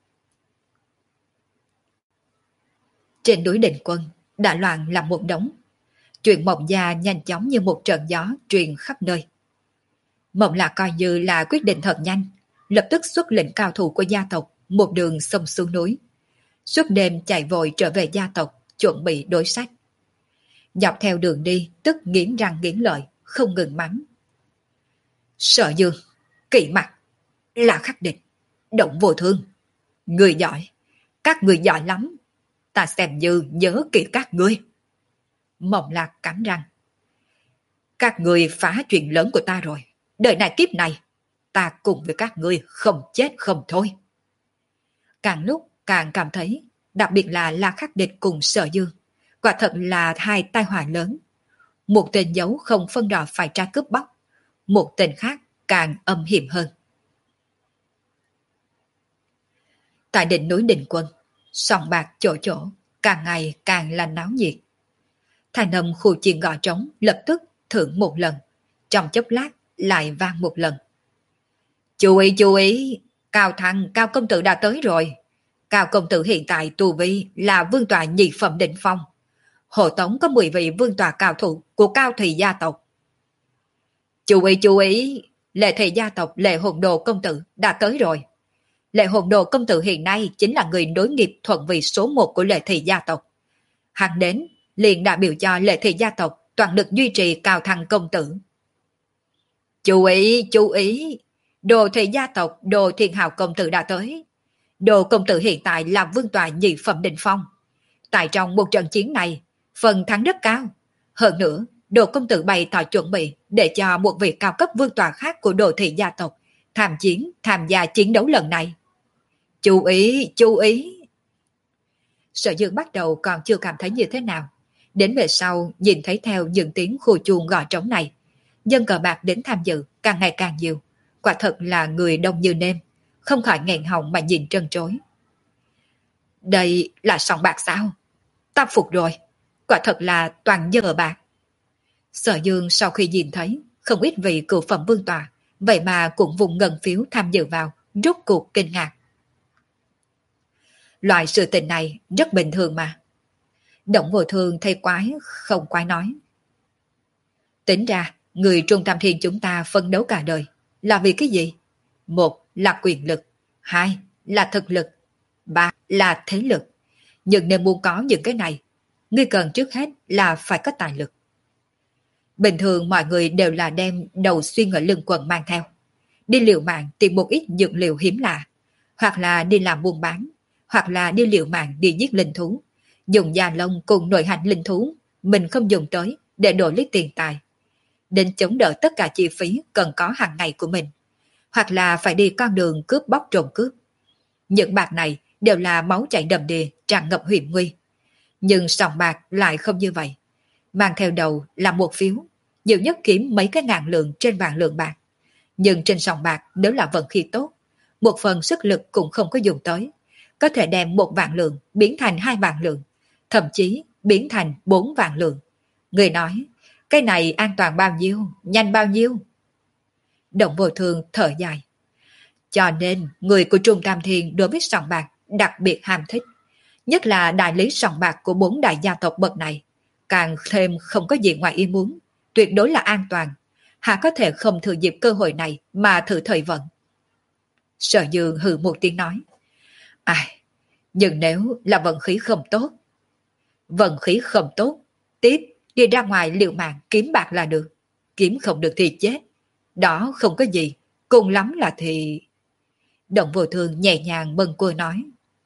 Trên núi Định Quân, đã loạn làm một đống. Chuyện Mộng Gia nhanh chóng như một trận gió truyền khắp nơi. Mộng Lạc coi như là quyết định thật nhanh, lập tức xuất lệnh cao thủ của gia tộc một đường xông xuống núi. Suốt đêm chạy vội trở về gia tộc, chuẩn bị đối sách. Dọc theo đường đi, tức nghiến răng nghiến lợi, không ngừng mắng. Sở Dương, Kỵ Mặc, là khắc địch, Động Vô Thương. Người giỏi, các người giỏi lắm. Ta xem như nhớ kỹ các ngươi. Mộng Lạc cắn răng. Các người phá chuyện lớn của ta rồi. Đời này kiếp này, ta cùng với các ngươi không chết không thôi. Càng lúc càng cảm thấy, đặc biệt là La Khắc Địch cùng Sở Dương, quả thật là hai tai họa lớn. Một tên giấu không phân rõ phải tra cướp bóc, một tên khác càng âm hiểm hơn. Tại đỉnh núi Định Quân, sòng bạc chỗ chỗ, càng ngày càng là náo nhiệt. Thành âm khu chiên gõ trống lập tức thưởng một lần, trong chốc lát lại vang một lần. Chú ý chú ý, Cao Thăng, Cao Công Tử đã tới rồi. Cao Công Tử hiện tại tu vi là vương tọa nhị phẩm đỉnh phong. Hộ tống có mười vị vương tọa cao thủ của Cao Thị gia tộc. Chú ý chú ý, Lệ Thị gia tộc Lệ Hồn Đồ Công Tử đã tới rồi. Lệ Hồn Đồ Công Tử hiện nay chính là người nối nghiệp thuận vị số một của Lệ Thị gia tộc. Hắn đến liền đại biểu cho Lệ Thị gia tộc toàn lực duy trì Cao Thăng Công Tử. Chú ý, chú ý, Đồ Thị gia tộc Đồ Thiên Hào Công Tử đã tới. Đồ Công Tử hiện tại là vương tọa nhị phẩm đỉnh phong. Tại trong một trận chiến này, phần thắng rất cao. Hơn nữa, Đồ Công Tử bày tỏ chuẩn bị để cho một vị cao cấp vương tọa khác của Đồ Thị gia tộc tham chiến, tham gia chiến đấu lần này. Chú ý, chú ý. Sở Dương bắt đầu còn chưa cảm thấy như thế nào. Đến về sau, nhìn thấy theo những tiếng khu chuông gõ trống này, dân cờ bạc đến tham dự càng ngày càng nhiều. Quả thật là người đông như nêm, không khỏi nghẹn họng mà nhìn trân trối. Đây là sòng bạc sao? Ta phục rồi, quả thật là toàn dân cờ bạc. Sở Dương sau khi nhìn thấy không ít vị cựu phẩm vương tọa, vậy mà cũng vùng ngân phiếu tham dự vào, rốt cuộc kinh ngạc. Loại sự tình này rất bình thường mà. Động Vô Thương thấy quái không quái nói. Tính ra, người Trung Tam Thiên chúng ta phấn đấu cả đời là vì cái gì? Một là quyền lực, hai là thực lực, ba là thế lực. Nhưng nếu muốn có những cái này, ngươi cần trước hết là phải có tài lực. Bình thường mọi người đều là đem đầu xuyên ở lưng quần mang theo. Đi liều mạng tìm một ít dược liệu hiếm lạ, hoặc là đi làm buôn bán, hoặc là đi liều mạng đi giết linh thú. Dùng da lông cùng nội hành linh thú, mình không dùng tới để đổi lấy tiền tài. Đến chống đỡ tất cả chi phí cần có hàng ngày của mình. Hoặc là phải đi con đường cướp bóc trộm cướp. Những bạc này đều là máu chảy đầm đìa, tràn ngập hiểm nguy. Nhưng sòng bạc lại không như vậy. Mang theo đầu là một phiếu, nhiều nhất kiếm mấy cái ngàn lượng trên vạn lượng bạc. Nhưng trên sòng bạc nếu là vận khí tốt, một phần sức lực cũng không có dùng tới. Có thể đem một vạn lượng biến thành hai vạn lượng, thậm chí biến thành bốn vạn lượng. Người nói, cái này an toàn bao nhiêu, nhanh bao nhiêu? Động Vô Thương thở dài. Cho nên, người của Trung Tam Thiên đối với sòng bạc đặc biệt ham thích. Nhất là đại lý sòng bạc của bốn đại gia tộc bậc này. Càng thêm không có gì ngoài ý muốn, tuyệt đối là an toàn. Hạ có thể không thừa dịp cơ hội này mà thử thời vận. Sở Dương hừ một tiếng nói. Ai, nhưng nếu là vận khí không tốt. Vận khí không tốt, tiếp đi ra ngoài liều mạng kiếm bạc là được. Kiếm không được thì chết. Đó không có gì, cùng lắm là thì... Động Vô Thương nhẹ nhàng bâng quơ nói.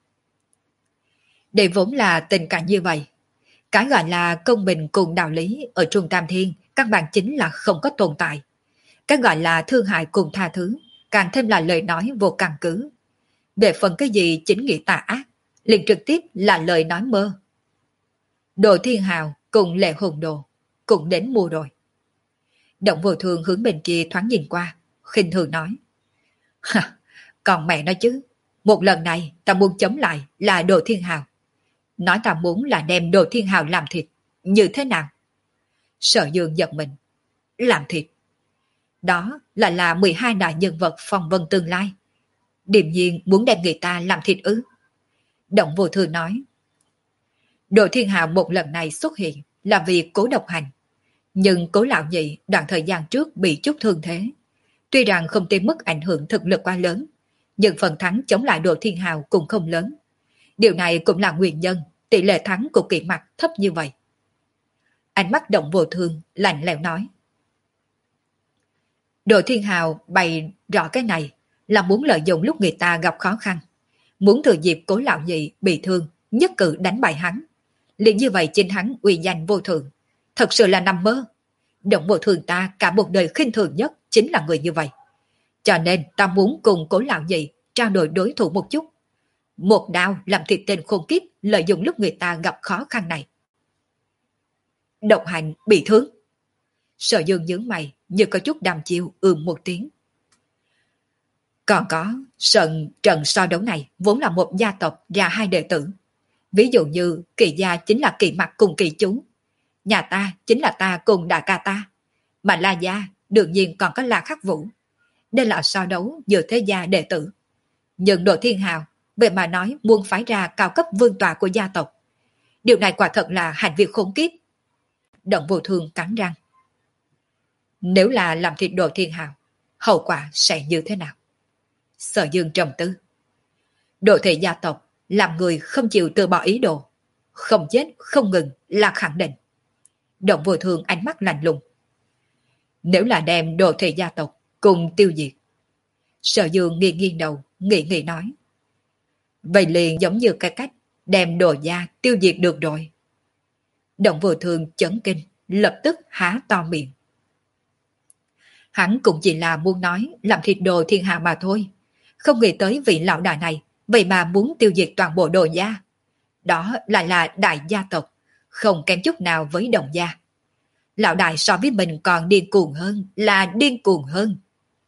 Đây vốn là tình cảnh như vậy. Cái gọi là công bình cùng đạo lý ở Trung Tam Thiên căn bản chính là không có tồn tại. Cái gọi là thương hại cùng tha thứ càng thêm là lời nói vô căn cứ. Về phần cái gì chính nghĩa tà ác, liền trực tiếp là lời nói mơ. Đồ Thiên Hào cùng Lệ Hồn Đồ cũng đến mua rồi. Động Vô Thương hướng bên kia thoáng nhìn qua, khinh thường nói. Còn mẹ nói chứ, một lần này ta muốn chống lại là Đồ Thiên Hào. Nói ta muốn là đem Đồ Thiên Hào làm thịt, như thế nào? Sở Dương giật mình. Làm thịt? Đó là là mười hai đại nhân vật phong vân tương lai. Điềm nhiên muốn đem người ta làm thịt ư? Động Vô Thương nói. Đồ Thiên Hào một lần này xuất hiện là vì Cố Độc Hành. Nhưng Cố Lão Nhị đoạn thời gian trước bị chút thương thế. Tuy rằng không tới mức ảnh hưởng thực lực quá lớn, nhưng phần thắng chống lại Đồ Thiên Hào cũng không lớn. Điều này cũng là nguyên nhân tỷ lệ thắng của Kỵ Mặc thấp như vậy. Ánh mắt Động Vô Thương lạnh lẽo nói. Đồ Thiên Hào bày rõ cái này là muốn lợi dụng lúc người ta gặp khó khăn. Muốn thừa dịp Cố Lão Nhị bị thương, nhất cử đánh bại hắn. Liền như vậy chính hắn uy danh vô thượng. Thật sự là nằm mơ. Động Vô Thương ta cả một đời khinh thường nhất chính là người như vậy. Cho nên ta muốn cùng Cố Lão Nhị trao đổi đối thủ một chút. Một đao làm thịt tên khôn kiếp lợi dụng lúc người ta gặp khó khăn này. Độc Hành bị thương. Sở Dương nhướng mày như có chút đàm chiêu ừm một tiếng. Còn có, sân trận so đấu này vốn là một gia tộc ra hai đệ tử. Ví dụ như Kỳ gia chính là Kỳ Mặc cùng Kỳ Chú. Nhà ta chính là ta cùng đại ca ta. Mà La gia đương nhiên còn có La Khắc Vũ. Đây là so đấu giữa thế gia đệ tử. Nhưng Đồ Thiên Hào vậy mà nói muốn phái ra cao cấp vương tọa của gia tộc. Điều này quả thật là hành vi khốn kiếp. Động Vô Thương cắn răng. Nếu là làm thịt Đồ Thiên Hào, hậu quả sẽ như thế nào? Sở Dương trầm tư. Đồ thể gia tộc làm người không chịu từ bỏ ý đồ. Không chết, không ngừng là khẳng định. Động Vô Thương ánh mắt lạnh lùng. Nếu là đem đồ thể gia tộc cùng tiêu diệt. Sở Dương nghiêng nghiêng đầu, nghĩ nghĩ nói. Vậy liền giống như cái cách đem đồ gia tiêu diệt được rồi. Động Vô Thương chấn kinh, lập tức há to miệng. Hắn cũng chỉ là muốn nói làm thịt Đồ Thiên Hạ mà thôi. Không nghĩ tới vị lão đại này, vậy mà muốn tiêu diệt toàn bộ Đồ gia. Đó lại là đại gia tộc, không kém chút nào với Đồng gia. Lão đại so với mình còn điên cuồng hơn, là điên cuồng hơn.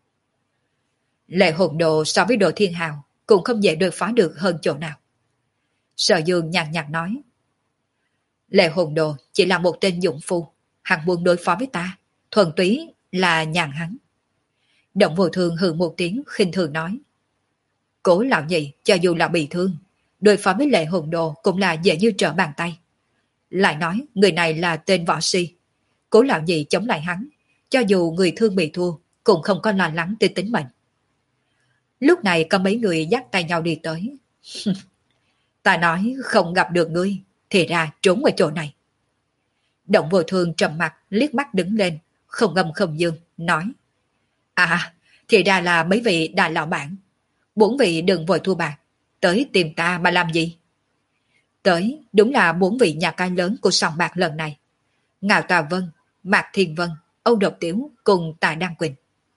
Lệ Hồn Đồ so với Đồ Thiên Hào cũng không dễ đối phó được hơn chỗ nào. Sở Dương nhàn nhạt nói. Lệ Hồn Đồ chỉ là một tên dụng phu, hắn muốn đối phó với ta, thuần túy là nhàn hắn. Động Vô Thương hừ một tiếng khinh thường nói. Cố Lão Nhị cho dù là bị thương, đối phó với Lệ Hồn Đồ cũng là dễ như trở bàn tay. Lại nói người này là tên võ si. Cố Lão Nhị chống lại hắn, cho dù người thương bị thua cũng không có lo lắng tới tính mệnh. Lúc này có mấy người dắt tay nhau đi tới. Ta nói không gặp được ngươi, thì ra trốn ở chỗ này. Động Vô Thương trầm mặt liếc mắt đứng lên, không ngâm không dương, nói: À, thì ra là mấy vị đại lão bản. Bốn vị đừng vội thua bạc, tới tìm ta mà làm gì? Tới đúng là bốn vị nhà cái lớn của sòng bạc lần này. Ngạo Tà Vân, Mạc Thiên Vân, Âu Độc Tiếu cùng Tạ Đăng Quỳnh.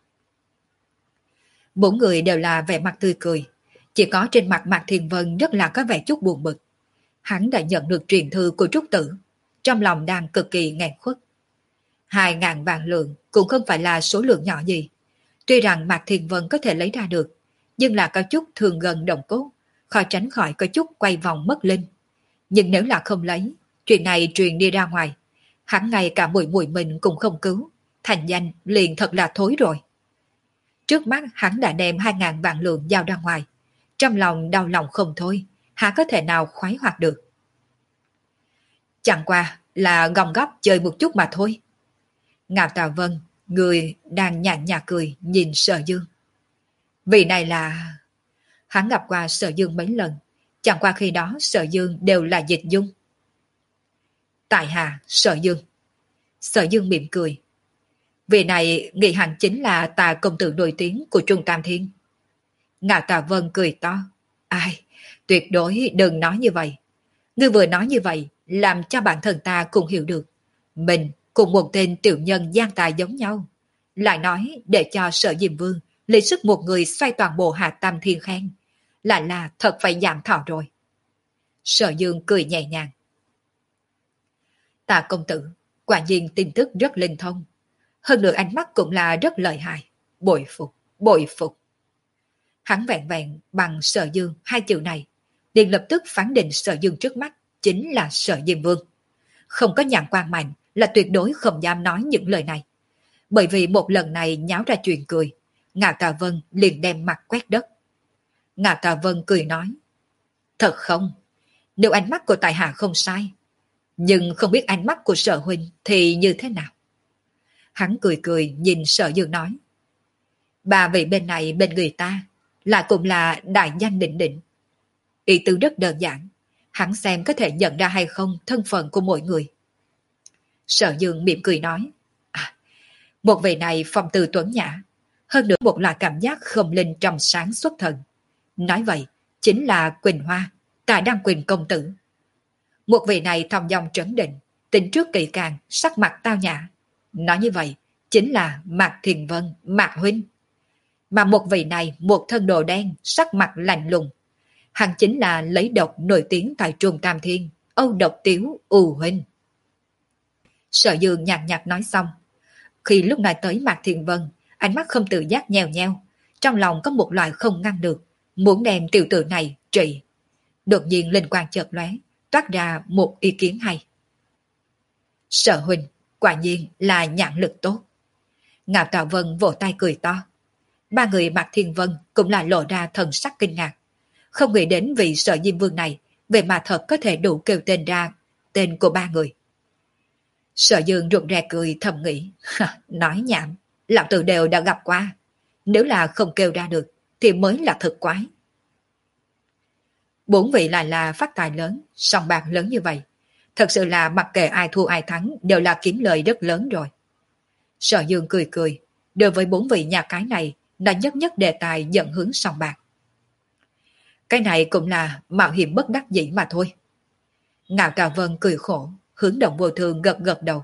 Bốn người đều là vẻ mặt tươi cười, chỉ có trên mặt Mạc Thiên Vân rất là có vẻ chút buồn bực. Hắn đã nhận được truyền thư của Trúc Tử, trong lòng đang cực kỳ nghẹn khuất. Hai ngàn vạn lượng cũng không phải là số lượng nhỏ gì. Tuy rằng Mạc Thiên Vân có thể lấy ra được, nhưng là có chút thường gần đồng cốt, khó tránh khỏi có chút quay vòng mất linh. Nhưng nếu là không lấy, chuyện này truyền đi ra ngoài, hắn ngay cả mùi mùi mình cũng không cứu, thành danh liền thật là thối rồi. Trước mắt hắn đã đem hai ngàn vạn lượng giao ra ngoài, trong lòng đau lòng không thôi, há có thể nào khoái hoạt được. Chẳng qua là gom góp chơi một chút mà thôi. Ngạo Tà Vân, người đang nhàn nhạt cười nhìn Sở Dương. Vì này là... Hắn gặp qua Sở Dương mấy lần, chẳng qua khi đó Sở Dương đều là dịch dung. Tại hạ Sở Dương. Sở Dương mỉm cười. Vì này nghĩ hẳn chính là Tà công tử nổi tiếng của Trung Tam Thiên. Ngạo Tà Vân cười to. Ai, tuyệt đối đừng nói như vậy. Ngươi vừa nói như vậy, làm cho bản thân ta cũng hiểu được. Mình cùng một tên tiểu nhân gian tài giống nhau. Lại nói để cho Sở Diêm Vương lấy sức một người xoay toàn bộ Hạ Tam Thiên khen. Lại là thật phải giảm thọ rồi. Sở Dương cười nhẹ nhàng. Tạ công tử, quả nhiên tin tức rất linh thông. Hơn nữa ánh mắt cũng là rất lợi hại. Bội phục, bội phục. Hắn vẹn vẹn bằng Sở Dương hai chữ này, liền lập tức phán định Sở Dương trước mắt chính là Sở Diêm Vương. Không có nhãn quan mạnh là tuyệt đối không dám nói những lời này. Bởi vì một lần này nháo ra chuyện cười, Ngạo Tà Vân liền đem mặt quét đất. Ngạo Tà Vân cười nói, thật không? Nếu ánh mắt của tại hạ không sai, nhưng không biết ánh mắt của Sở huynh thì như thế nào? Hắn cười cười nhìn Sở Dương nói, ba vị bên này bên người ta lại cũng là đại danh đỉnh đỉnh. Ý tứ rất đơn giản, hắn xem có thể nhận ra hay không thân phận của mỗi người. Sở Dương mỉm cười nói, à, một vị này phong từ tuấn nhã, hơn nữa một loại cảm giác không linh trong sáng xuất thần. Nói vậy, chính là Quỳnh Hoa, Tạ Đăng Quỳnh công tử. Một vị này thong dong trấn định, tính trước kỹ càng, sắc mặt tao nhã. Nói như vậy, chính là Mạc Thiền Vân, Mạc huynh. Mà một vị này, một thân đồ đen, sắc mặt lạnh lùng. Hắn chính là lấy độc nổi tiếng tại Trung Tam Thiên, Âu Độc Tiếu, U huynh. Sở Dương nhạt nhạt nói xong. Khi lúc này tới Mạc Thiền Vân, ánh mắt không tự giác nheo nheo, trong lòng có một loại không ngăn được, muốn đem tiểu tử này trị. Đột nhiên linh quang chợt lóe, toát ra một ý kiến hay. Sở huynh, quả nhiên là nhãn lực tốt. Ngạo Tà Vân vỗ tay cười to. Ba người Mạc Thiên Vân cũng là lộ ra thần sắc kinh ngạc. Không nghĩ đến vị Sở Diêm Vương này, về mà thật có thể đủ kêu tên ra tên của ba người. Sở Dương rụt rè cười thầm nghĩ, nói nhảm, lão tử đều đã gặp qua. Nếu là không kêu ra được, thì mới là thật quái. Bốn vị lại là phát tài lớn, sòng bạc lớn như vậy. Thật sự là mặc kệ ai thua ai thắng đều là kiếm lời rất lớn rồi. Sở Dương cười cười, đối với bốn vị nhà cái này đã nhất nhất đề tài dẫn hướng sòng bạc. Cái này cũng là mạo hiểm bất đắc dĩ mà thôi. Ngạo Tà Vân cười khổ, hướng Động Vô Thường gật gật đầu.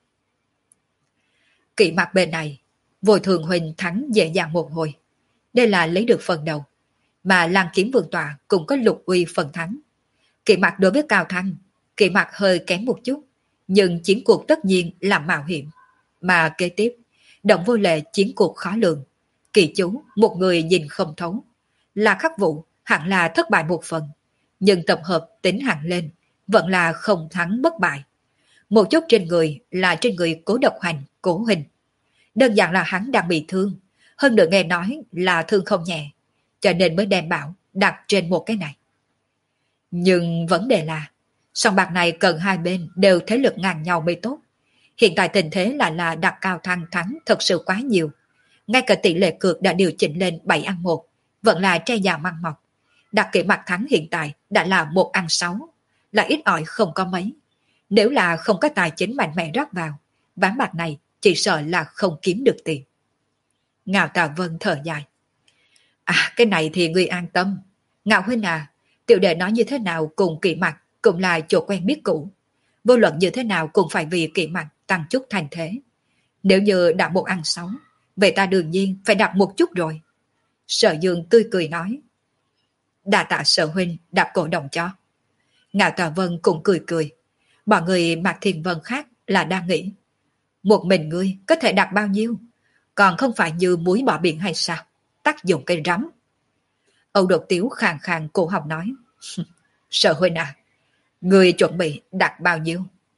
Kỵ mặt bên này, Vô Thường huynh thắng dễ dàng một hồi. Đây là lấy được phần đầu. Mà Lan Kiếm Vương Tọa cũng có lục uy phần thắng. Kỵ mặt đối với Cao Thăng, kỵ mặt hơi kém một chút, nhưng chiến cuộc tất nhiên là mạo hiểm. Mà kế tiếp, Động Vô Lệ chiến cuộc khó lường. Kỳ chú, một người nhìn không thấu. Là Khắc Vũ, hẳn là thất bại một phần. Nhưng tập hợp tính hẳn lên, vẫn là không thắng bất bại. Một chút trên người là trên người Cố Độc Hành, Cố Hình. Đơn giản là hắn đang bị thương, hơn nữa nghe nói là thương không nhẹ, cho nên mới đem bảo đặt trên một cái này. Nhưng vấn đề là, sòng bạc này cần hai bên đều thế lực ngang nhau mới tốt. Hiện tại tình thế lại là đặt Cao Thăng thắng thật sự quá nhiều. Ngay cả tỷ lệ cược đã điều chỉnh lên bảy ăn một, vẫn là tre già măng mọc. Đặt kỹ mặt thắng hiện tại đã là một ăn sáu, là ít ỏi không có mấy. Nếu là không có tài chính mạnh mẽ rót vào, ván bạc này chỉ sợ là không kiếm được tiền. Ngạo Tà Vân thở dài. À, cái này thì ngươi an tâm. Ngạo huynh à, tiểu đệ nói như thế nào cùng Kỵ Mặt cũng là chỗ quen biết cũ. Vô luận như thế nào cũng phải vì Kỵ Mặt tăng chút thành thế. Nếu như đã một ăn sáu, vậy ta đương nhiên phải đặt một chút rồi. Sở Dương tươi cười nói. Đà tạ Sở huynh đạp cổ đồng cho. Ngạo Tà Vân cũng cười cười. Mọi người Mạc Thiên Vân khác là đang nghĩ. Một mình ngươi có thể đặt bao nhiêu? Còn không phải như muối bỏ biển hay sao? Tác dụng cây rắm. Âu Đột Tiếu khàn khàn cổ họng nói. Sở huynh à, ngươi chuẩn bị đặt bao nhiêu?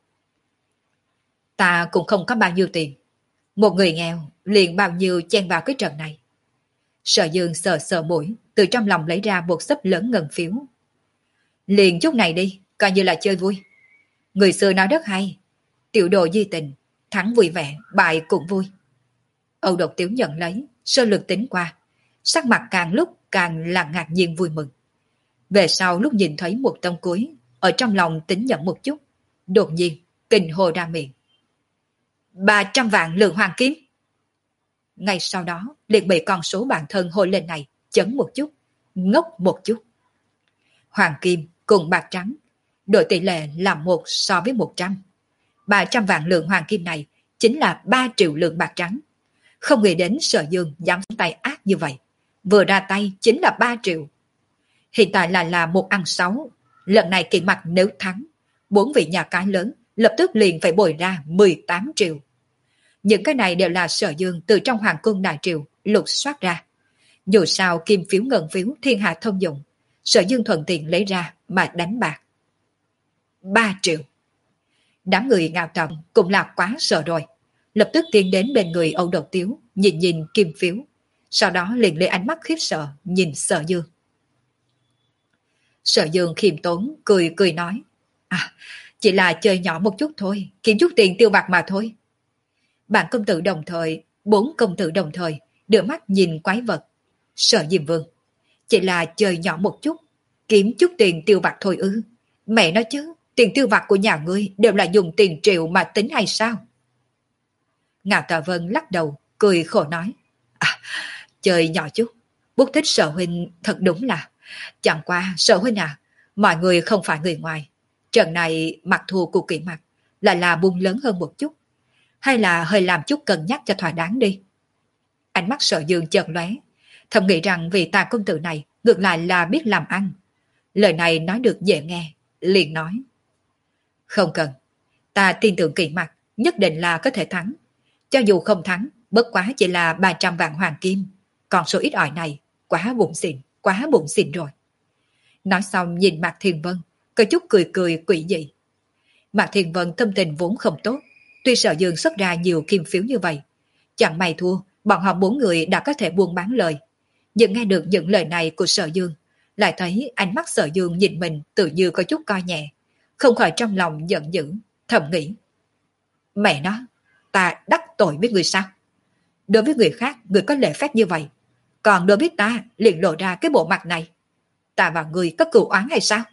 Ta cũng không có bao nhiêu tiền. Một người nghèo liền bao nhiêu chen vào cái trận này. Sở Dương sờ sờ mũi, từ trong lòng lấy ra một xấp lớn ngân phiếu. Liền chút này đi, coi như là chơi vui. Người xưa nói rất hay, tiểu đồ di tình, thắng vui vẻ, bại cũng vui. Âu Độc Tiếu nhận lấy, sơ lược tính qua, sắc mặt càng lúc càng là ngạc nhiên vui mừng. Về sau lúc nhìn thấy một tông cuối, ở trong lòng tính nhận một chút, đột nhiên kinh hô ra miệng. Ba trăm vạn lượng hoàng kim. Ngay sau đó, liền bị con số bản thân hô lên này chấn một chút, ngốc một chút. Hoàng kim cùng bạc trắng, đổi tỷ lệ là một so với một trăm. Ba trăm vạn lượng hoàng kim này chính là ba triệu lượng bạc trắng. Không nghĩ đến Sở Dương dám tay ác như vậy. Vừa ra tay chính là ba triệu. Hiện tại là là một ăn sáu. Lần này Kỵ Mặt nếu thắng, bốn vị nhà cái lớn lập tức liền phải bồi ra mười tám triệu. Những cái này đều là Sở Dương từ trong hoàng cung đại triều lục soát ra. Dù sao kim phiếu ngân phiếu thiên hạ thông dụng, Sở Dương thuận tiện lấy ra mà đánh bạc. Ba triệu. Đám người Ngạo Tầm cũng là quá sợ rồi. Lập tức tiến đến bên người Âu Độc Tiếu, nhìn nhìn kim phiếu. Sau đó liền lấy ánh mắt khiếp sợ nhìn Sở Dương. Sở Dương khiêm tốn, cười cười nói. À, chỉ là chơi nhỏ một chút thôi, kiếm chút tiền tiêu bạc mà thôi. Bạn công tử đồng thời, bốn công tử đồng thời, đưa mắt nhìn quái vật. Sở Diêm Vương. Chỉ là chơi nhỏ một chút, kiếm chút tiền tiêu bạc thôi ư. Mẹ nói chứ, tiền tiêu vặt của nhà ngươi đều là dùng tiền triệu mà tính hay sao? Ngạo Tà Vân lắc đầu, cười khổ nói. À, chơi nhỏ chút, bút thích Sở huynh thật đúng là. Chẳng qua Sở huynh à, mọi người không phải người ngoài. Trận này mặc thù của Kỵ Mặt lại là buông lớn hơn một chút. Hay là hơi làm chút cân nhắc cho thỏa đáng đi. Ánh mắt Sở Dương chợt lóe, thầm nghĩ rằng vị Tà công tử này ngược lại là biết làm ăn. Lời này nói được dễ nghe, liền nói. Không cần, ta tin tưởng Kỵ Mặt nhất định là có thể thắng. Cho dù không thắng, bất quá chỉ là ba trăm vạn hoàng kim. Còn số ít ỏi này, quá bụng xịn, quá bụng xịn rồi. Nói xong nhìn Mạc Thiên Vân, có chút cười cười quỷ dị. Mạc Thiên Vân tâm tình vốn không tốt, tuy Sở Dương xuất ra nhiều kim phiếu như vậy. Chẳng may thua, bọn họ bốn người đã có thể buôn bán lời. Nhưng nghe được những lời này của Sở Dương, lại thấy ánh mắt Sở Dương nhìn mình tự như có chút coi nhẹ. Không khỏi trong lòng giận dữ, thầm nghĩ. Mẹ nó, ta đắc tội với người sao? Đối với người khác, người có lễ phép như vậy. Còn đối với ta, liền lộ ra cái bộ mặt này. Ta và người có cừu oán hay sao?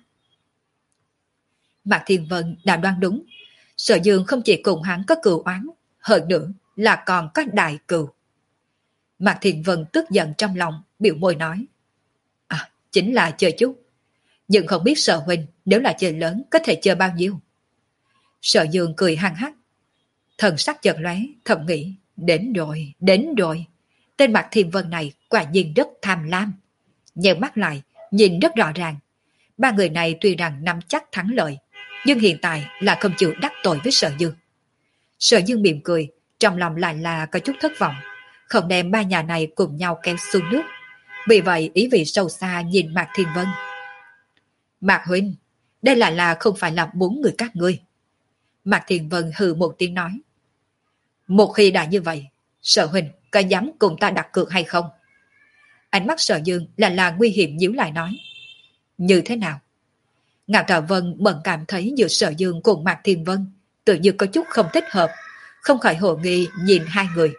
Mạc Thiên Vân đã đoán đúng. Sở Dương không chỉ cùng hắn có cừu oán, hơn nữa là còn có đại cừu. Mạc Thiên Vân tức giận trong lòng, biểu môi nói. À, chính là chơi chút. Nhưng không biết Sở huynh nếu là chơi lớn có thể chơi bao nhiêu. Sở Dương cười hăng hắc. Thần sắc chợt lóe, thầm nghĩ. Đến rồi, đến rồi. Tên Mạc Thiên Vân này quả nhiên rất tham lam. Nheo mắt lại, nhìn rất rõ ràng. Ba người này tuy rằng nắm chắc thắng lợi, nhưng hiện tại là không chịu đắc tội với Sở Dương. Sở Dương mỉm cười, trong lòng lại là có chút thất vọng, không đem ba nhà này cùng nhau kéo xuống nước. Vì vậy ý vị sâu xa nhìn Mạc Thiên Vân. Mạc huynh, đây lại là không phải là bốn người các ngươi. Mạc Thiên Vân hừ một tiếng nói. Một khi đã như vậy, Sở huynh có dám cùng ta đặt cược hay không? Ánh mắt Sở Dương là là nguy hiểm nhíu lại nói. Như thế nào? Ngạo Tà Vân bận cảm thấy giữa Sở Dương cùng Mạc Thiên Vân tự như có chút không thích hợp, không khỏi hồ nghi nhìn hai người.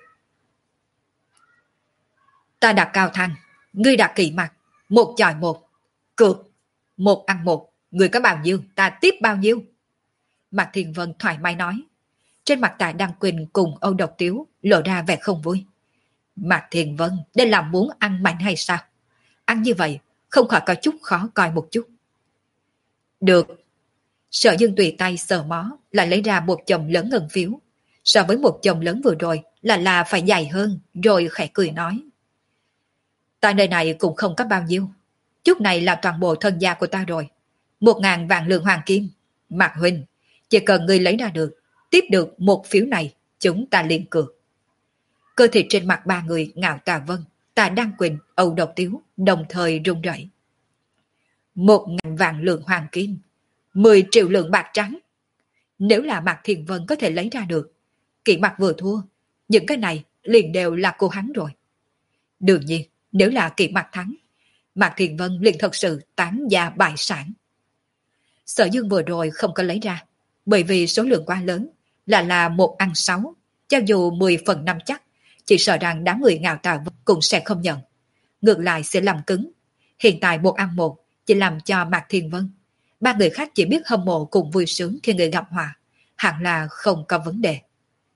Ta đặt cao thăng, ngươi đặt Kỵ Mặt, một chọi một, cược, một ăn một, ngươi có bao nhiêu, ta tiếp bao nhiêu. Mạc Thiên Vân thoải mái nói. Trên mặt Tạ Đăng Quỳnh cùng Âu Độc Tiếu lộ ra vẻ không vui. Mạc Thiên Vân, đây là muốn ăn mạnh hay sao? Ăn như vậy, không khỏi có chút khó coi một chút. Được. Sở Dương tùy tay sờ mó, lại lấy ra một chồng lớn ngân phiếu. So với một chồng lớn vừa rồi là là phải dày hơn, rồi khẽ cười nói. Tại nơi này cũng không có bao nhiêu. Chút này là toàn bộ thân gia của ta rồi. Một ngàn vạn lượng hoàng kim. Mạc huynh, chỉ cần ngươi lấy ra được, tiếp được một phiếu này, chúng ta liền cược. Cơ thể trên mặt ba người Ngạo Tà Vân, Tạ Đăng Quỳnh, Âu Độc Tiếu đồng thời run rẩy. Một ngàn vạn lượng hoàng kim, mười triệu lượng bạc trắng. Nếu là Mạc Thiên Vân có thể lấy ra được, Kỷ Mặc vừa thua, những cái này liền đều là cô hắn rồi. Đương nhiên, nếu là Kỷ Mặc thắng, Mạc Thiên Vân liền thật sự tán gia bại sản. Sở Dương vừa rồi không có lấy ra, bởi vì số lượng quá lớn, là là một ăn sáu, cho dù mười phần năm chắc, chỉ sợ rằng đám người Ngạo Tà Vân cũng sẽ không nhận. Ngược lại sẽ làm cứng. Hiện tại một ăn một chỉ làm cho Mạc Thiên Vân. Ba người khác chỉ biết hâm mộ cùng vui sướng khi người gặp họa, hẳn là không có vấn đề.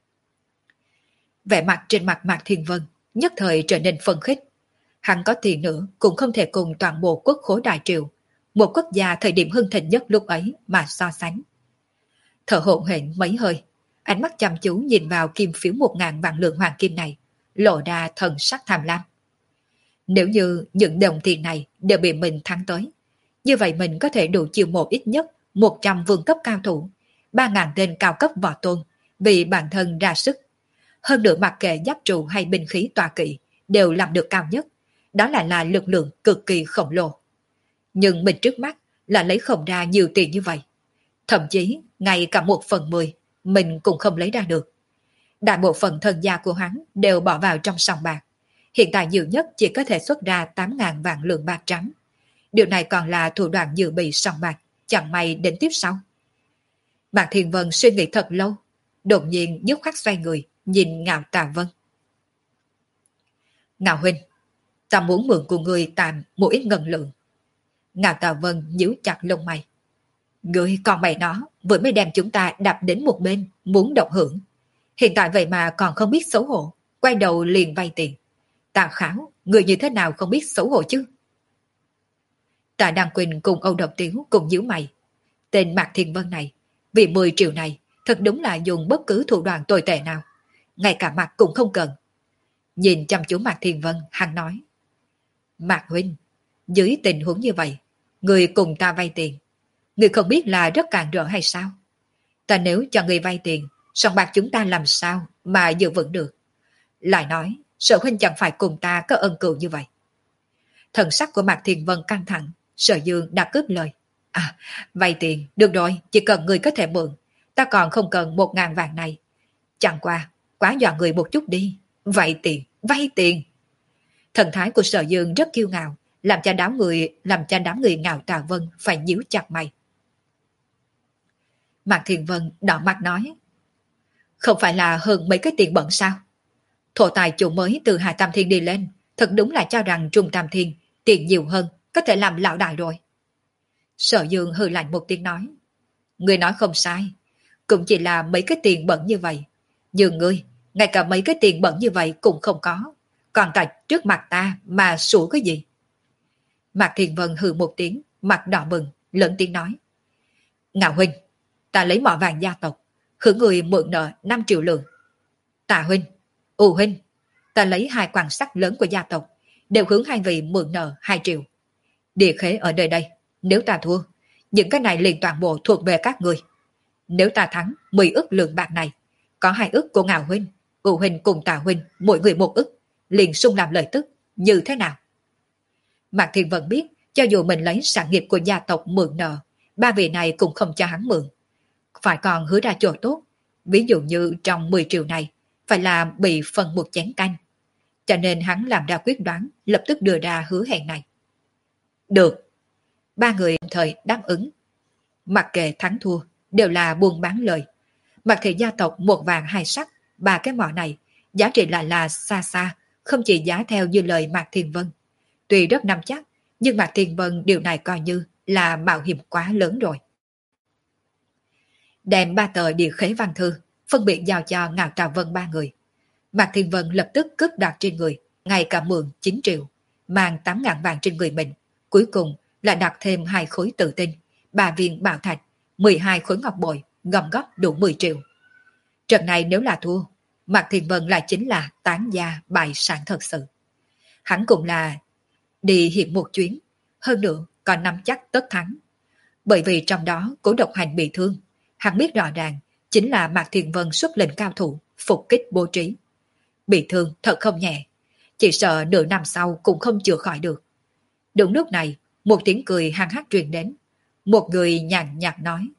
Vẻ mặt trên mặt Mạc Thiên Vân nhất thời trở nên phân khích. Hắn có tiền nữa cũng không thể cùng toàn bộ quốc khố đại triều, một quốc gia thời điểm hưng thịnh nhất lúc ấy mà so sánh. Thở hổn hển mấy hơi, ánh mắt chăm chú nhìn vào kim phiếu một ngàn vạn lượng hoàng kim này, lộ ra thần sắc tham lam. Nếu như những đồng tiền này đều bị mình thắng tới, như vậy mình có thể đủ chiêu mộ ít nhất một trăm vương cấp cao thủ, ba ngàn tên cao cấp võ tôn, vì bản thân ra sức. Hơn nữa mặc kệ giáp trụ hay binh khí tọa kỵ đều làm được cao nhất, đó lại là lực lượng cực kỳ khổng lồ. Nhưng mình trước mắt là lấy không ra nhiều tiền như vậy. Thậm chí ngay cả một phần mười mình cũng không lấy ra được. Đại bộ phận thân gia của hắn đều bỏ vào trong sòng bạc. Hiện tại nhiều nhất chỉ có thể xuất ra tám ngàn vạn lượng bạc trắng. Điều này còn là thủ đoạn dự bị sòng bạc, chẳng may đến tiếp sau. Mạc Thiên Vân suy nghĩ thật lâu, đột nhiên dứt khoát xoay người, nhìn Ngạo Tà Vân. Ngạo huynh, ta muốn mượn của người tạm một ít ngân lượng. Ngạo Tà Vân nhíu chặt lông mày. Ngươi còn mày nó, vừa mới đem chúng ta đập đến một bên, muốn động hưởng. Hiện tại vậy mà còn không biết xấu hổ, quay đầu liền vay tiền. Tạ Khảo, người như thế nào không biết xấu hổ chứ? Tạ Đăng Quỳnh cùng Âu Độc Tiếu cùng nhíu mày. Tên Mạc Thiên Vân này, vì mười triệu này, thật đúng là dùng bất cứ thủ đoạn tồi tệ nào. Ngay cả mặt cũng không cần. Nhìn chăm chú Mạc Thiên Vân, hắn nói. Mạc huynh, dưới tình huống như vậy, người cùng ta vay tiền. Người không biết là rất cản rỡ hay sao? Ta nếu cho người vay tiền, sòng bạc chúng ta làm sao mà giữ vững được? Lại nói, Sở huynh chẳng phải cùng ta có ân cựu như vậy. Thần sắc của Mạc Thiên Vân căng thẳng, Sở Dương đã cướp lời. À, vay tiền, được rồi, chỉ cần người có thể mượn. Ta còn không cần một ngàn vàng này. Chẳng qua, quá dọa người một chút đi. Vay tiền, vay tiền. Thần thái của Sở Dương rất kiêu ngạo, làm cho đám người, làm cho đám người Ngạo Tà Vân phải nhíu chặt mày. Mạc Thiên Vân đỏ mặt nói. Không phải là hơn mấy cái tiền bẩn sao? Thổ tài chủ mới từ Hà Tam Thiên đi lên, thật đúng là cho rằng Trung Tam Thiên tiền nhiều hơn, có thể làm lão đại rồi. Sở Dương hừ lạnh một tiếng nói. Người nói không sai, cũng chỉ là mấy cái tiền bẩn như vậy. Nhưng ngươi, ngay cả mấy cái tiền bẩn như vậy cũng không có. Còn tại trước mặt ta mà sủa cái gì? Mạc Thiên Vân hừ một tiếng, mặt đỏ bừng, lớn tiếng nói. Ngạo huynh, ta lấy mỏ vàng gia tộc, hưởng người mượn nợ năm triệu lượng. Tạ huynh, U huynh, ta lấy hai quan sắc lớn của gia tộc, đều hướng hai vị mượn nợ hai triệu. Địa khế ở nơi đây, nếu ta thua, những cái này liền toàn bộ thuộc về các người. Nếu ta thắng mười ức lượng bạc này, có hai ức của Ngạo huynh, U huynh cùng Tạ huynh, mỗi người một ức, liền sung làm lợi tức, như thế nào? Mạc Thiên Vân biết, cho dù mình lấy sản nghiệp của gia tộc mượn nợ, ba vị này cũng không cho hắn mượn. Phải còn hứa ra chỗ tốt, ví dụ như trong mười triệu này, phải là bị phần một chén canh. Cho nên hắn làm ra quyết đoán, lập tức đưa ra hứa hẹn này. Được. Ba người đồng thời đáp ứng. Mặc kệ thắng thua, đều là buôn bán lời. Mặc thị gia tộc một vàng hai sắc, ba cái mỏ này, giá trị lại là xa xa, không chỉ giá theo như lời Mạc Thiên Vân. Tuy rất nắm chắc, nhưng Mạc Thiên Vân điều này coi như là mạo hiểm quá lớn rồi. đem ba tờ địa khế văn thư, phân biệt giao cho Ngạo Trà Vân ba người. Mạc Thiên Vân lập tức cướp đoạt trên người, ngay cả mượn chín triệu, mang tám ngàn vàng trên người mình, cuối cùng là đặt thêm hai khối tự tinh, ba viên bảo thạch, mười hai khối ngọc bội, gom góp đủ mười triệu. Trận này nếu là thua, Mạc Thiên Vân lại chính là tán gia bại sản thật sự. Hắn cũng là đi hiện một chuyến, hơn nữa còn nắm chắc tất thắng. Bởi vì trong đó Cố Độc Hành bị thương, hắn biết rõ ràng chính là Mạc Thiên Vân xuất lệnh cao thủ phục kích bố trí. Bị thương thật không nhẹ, chỉ sợ nửa năm sau cũng không chữa khỏi được. Đúng lúc này, một tiếng cười hăng hắc truyền đến. Một người nhàn nhạt nói: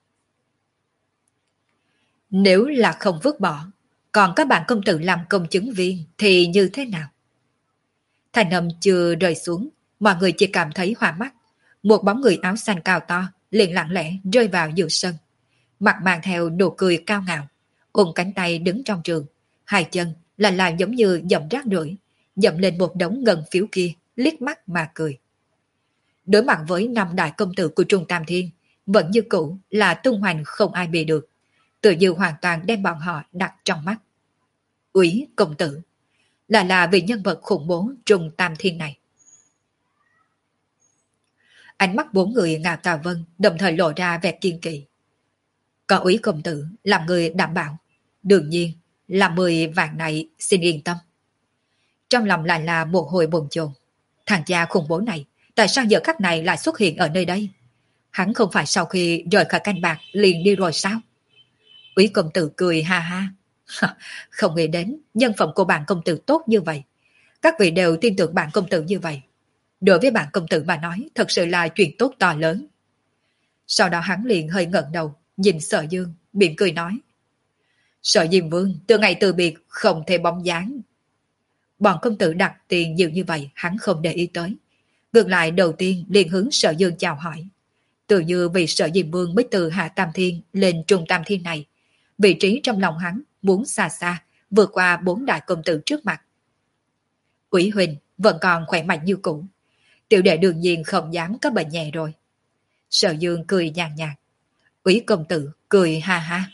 nếu là không vứt bỏ, còn các bạn công tử làm công chứng viên thì như thế nào? Thành âm chưa rơi xuống, mọi người chỉ cảm thấy hoa mắt. Một bóng người áo xanh cao to liền lặng lẽ rơi vào giữa sân, mặt mang theo nụ cười cao ngạo, ôm cánh tay đứng trong trường, hai chân là làm giống như dậm rác rưởi, dậm lên một đống ngân phiếu kia, liếc mắt mà cười. Đối mặt với năm đại công tử của Trung Tam Thiên, vẫn như cũ là tung hoành không ai bì được, tự như hoàn toàn đem bọn họ đặt trong mắt. Úy công tử là là vị nhân vật khủng bố Trung Tam Thiên này. Ánh mắt bốn người Ngạo Tà Vân đồng thời lộ ra vẻ kiên kỵ. Có Úy công tử làm người đảm bảo, đương nhiên là mười vạn này xin yên tâm. Trong lòng lại là một hồi bồn chồn. Thằng cha khủng bố này tại sao giờ khắc này lại xuất hiện ở nơi đây? Hắn không phải sau khi rời khỏi canh bạc liền đi rồi sao? Úy công tử cười ha ha. Không nghĩ đến nhân phẩm của bạn công tử tốt như vậy. Các vị đều tin tưởng bạn công tử như vậy. Đối với bạn công tử mà nói thật sự là chuyện tốt to lớn. Sau đó hắn liền hơi ngẩng đầu nhìn Sở Dương, miệng cười nói: Sở Diêm Vương từ ngày từ biệt không thể bóng dáng. Bọn công tử đặt tiền nhiều như vậy hắn không để ý tới. Ngược lại đầu tiên liền hướng Sở Dương chào hỏi. Tự như vì Sở Diêm Vương mới từ Hạ Tam Thiên lên Trung Tam Thiên này, vị trí trong lòng hắn muốn xa xa vượt qua bốn đại công tử trước mặt. Úy Huỳnh vẫn còn khỏe mạnh như cũ, tiểu đệ đương nhiên không dám có bệnh nhẹ rồi. Sở Dương cười nhàn nhạt. Úy công tử cười ha ha.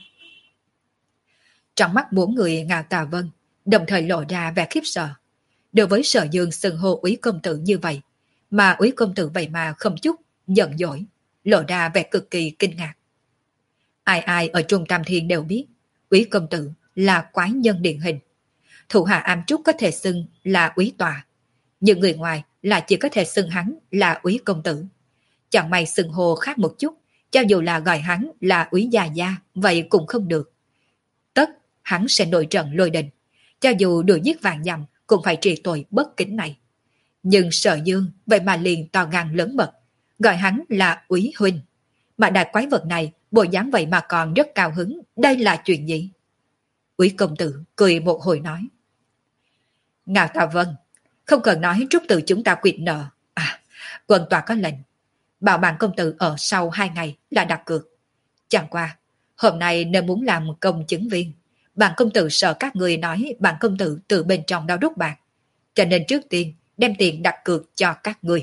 Trong mắt bốn người Ngạo Tà Vân đồng thời lộ ra vẻ khiếp sợ. Đối với Sở Dương xưng hô Úy công tử như vậy, mà Úy công tử vậy mà không chút giận dỗi, lộ ra vẻ cực kỳ kinh ngạc. Ai ai ở Trung Tam Thiên đều biết Úy công tử là quái nhân điển hình. Thủ hạ ám trúc có thể xưng là Úy tòa, nhưng người ngoài là chỉ có thể xưng hắn là Úy công tử. Chẳng may xưng hô khác một chút, cho dù là gọi hắn là Úy gia gia, vậy cũng không được. Tất hắn sẽ nổi trận lôi đình, cho dù đuổi giết vạn dặm cũng phải trị tội bất kính này. Nhưng Sở Dương vậy mà liền to gan lớn mật, gọi hắn là Úy huynh. Mà đại quái vật này bộ dáng vậy mà còn rất cao hứng, đây là chuyện gì? Úy công tử cười một hồi nói: Ngạo Tà Vân, không cần nói trúc tự chúng ta quyệt nợ. À, quân tòa có lệnh, bảo bạn công tử ở sau hai ngày là đặt cược. Chẳng qua, hôm nay nếu muốn làm công chứng viên, bạn công tử sợ các người nói bạn công tử từ bên trong đau đúc bạc, cho nên trước tiên đem tiền đặt cược cho các người.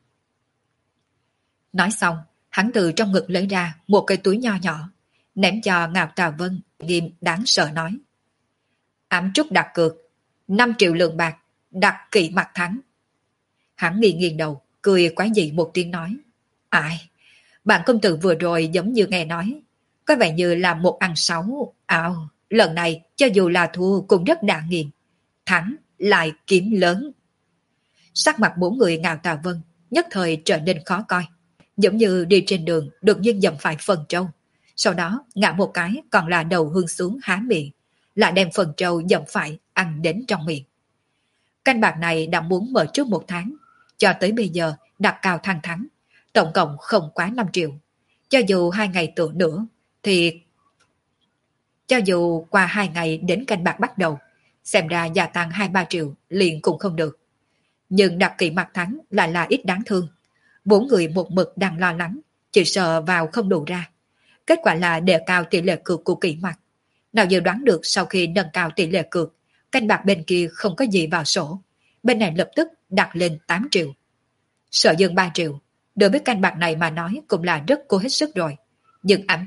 Nói xong, hắn từ trong ngực lấy ra một cái túi nho nhỏ, ném cho Ngạo Tà Vân, nghiêm đáng sợ nói: Ám trúc đặt cược, năm triệu lượng bạc, đặt kỵ mặt thắng. Hắn nghiêng nghiêng đầu, cười quái dị một tiếng nói: Ai, bạn công tử vừa rồi giống như nghe nói, có vẻ như là một ăn sáu. Ảo, lần này cho dù là thua cũng rất đa nghiền, thắng lại kiếm lớn. Sắc mặt bốn người Ngạo Tà Vân nhất thời trở nên khó coi, giống như đi trên đường đột nhiên dầm phải phần trâu, sau đó ngã một cái còn là đầu hương xuống há miệng, lại đem phần trâu dầm phải ăn đến trong miệng. Canh bạc này đã muốn mở trước một tháng, cho tới bây giờ đặt cao thăng thắng, tổng cộng không quá năm triệu. Cho dù hai ngày tựa nữa thì cho dù qua hai ngày đến canh bạc bắt đầu, xem ra gia tăng hai ba triệu liền cũng không được. Nhưng đặt kỵ mặt thắng lại là ít đáng thương. Bốn người một mực đang lo lắng, chỉ sợ vào không đủ ra. Kết quả là đề cao tỷ lệ cược của kỵ mặt. Nào dự đoán được sau khi nâng cao tỷ lệ cược, canh bạc bên kia không có gì vào sổ, bên này lập tức đặt lên tám triệu. Sở Dương ba triệu, đối với canh bạc này mà nói cũng là rất cố hết sức rồi. Nhưng ám trúc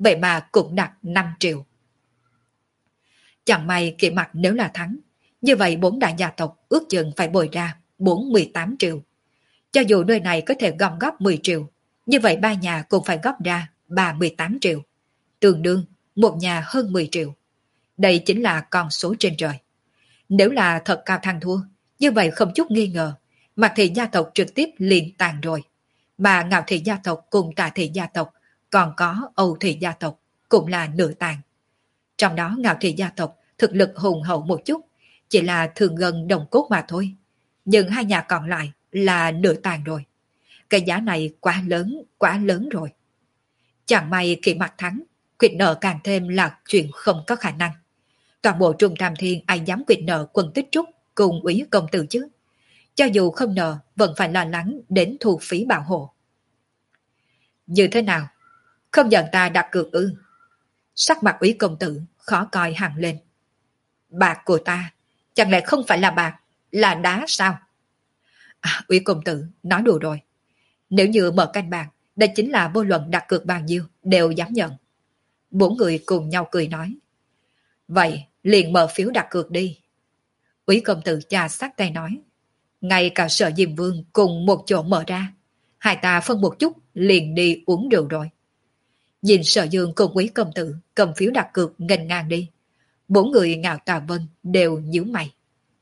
vậy mà cũng đặt năm triệu. Chẳng may Kỷ Mặc nếu là thắng, như vậy bốn đại gia tộc ước chừng phải bồi ra bốn mươi tám triệu. Cho dù nơi này có thể gom góp mười triệu, như vậy ba nhà cũng phải góp ra ba mươi tám triệu. Tương đương một nhà hơn mười triệu. Đây chính là con số trên trời. Nếu là thật Cao Thăng thua, như vậy không chút nghi ngờ, Mạc thị gia tộc trực tiếp liền tàn rồi. Mà Ngạo thị gia tộc cùng Tạ thị gia tộc, còn có Âu thị gia tộc cũng là nửa tàn. Trong đó Ngạo thị gia tộc thực lực hùng hậu một chút, chỉ là thường gần đồng cốt mà thôi. Nhưng hai nhà còn lại là nửa tàn rồi. Cái giá này quá lớn, quá lớn rồi. Chẳng may Kỷ Mặc thắng, quyết nợ càng thêm là chuyện không có khả năng. Toàn bộ Trung Tam Thiên ai dám quyết nợ Quân Tích Trúc cùng Úy công tử chứ? Cho dù không nợ, vẫn phải lo lắng đến thu phí bảo hộ. Như thế nào? Không nhận ta đặt cược ư? Sắc mặt Úy công tử khó coi hẳn lên. Bạc của ta, chẳng lẽ không phải là bạc, là đá sao? À, Úy công tử, nói đùa rồi. Nếu như mở canh bạc, đây chính là vô luận đặt cược bao nhiêu đều dám nhận. Bốn người cùng nhau cười nói. Vậy, liền mở phiếu đặt cược đi. Úy công tử trà sát tay nói. Ngay cả Sở Diêm Vương cùng một chỗ mở ra. Hai ta phân một chút liền đi uống rượu rồi. Nhìn Sở Dương cùng Úy công tử cầm phiếu đặt cược nghênh ngang đi. Bốn người Ngạo Tà Vân đều nhíu mày.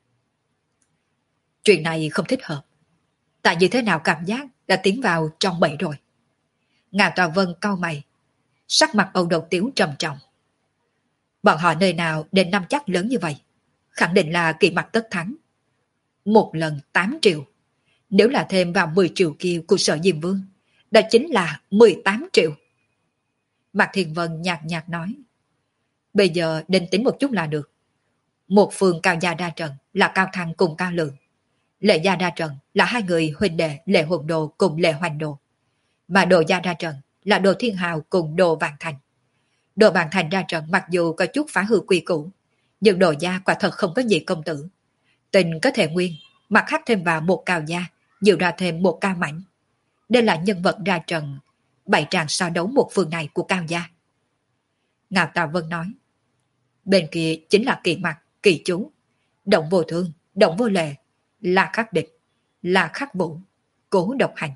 Chuyện này không thích hợp. Tại như thế nào cảm giác đã tiến vào trong bẫy rồi. Ngạo Tà Vân cau mày. Sắc mặt Âu Độc Tiếu trầm trọng. Bọn họ nơi nào đến năm chắc lớn như vậy? Khẳng định là Kỷ Mặc tất thắng. Một lần tám triệu. Nếu là thêm vào mười triệu kia của Sở Diêm Vương, đó chính là mười tám triệu. Mạc Thiên Vân nhạt nhạt nói. Bây giờ định tính một chút là được. Một phương Cao Gia đa trận là Cao Thăng cùng Cao Lượng. Lệ Gia đa trận là hai người huynh đệ Lệ Hồn Đồ cùng Lệ Hoành Đồ. Mà Đồ Gia đa trận là Đồ Thiên Hào cùng Đồ Vạn Thành. Đồ Vạn Thành đa trận mặc dù có chút phá hư quy củ, nhưng Đồ Gia quả thật không có gì công tử. Tình có thể nguyên, mặt khác thêm vào một Cao Gia, nhiều ra thêm một Cao Mảnh. Đây là nhân vật ra trận, bảy tràng so đấu một phương này của Cao Gia. Ngạo Tà Vân nói. Bên kia chính là Kỳ Mặc, Kỳ Chú, Động Vô Thương, Động Vô Lệ, La Khắc Địch, La Khắc Vũ, Cố Độc Hành.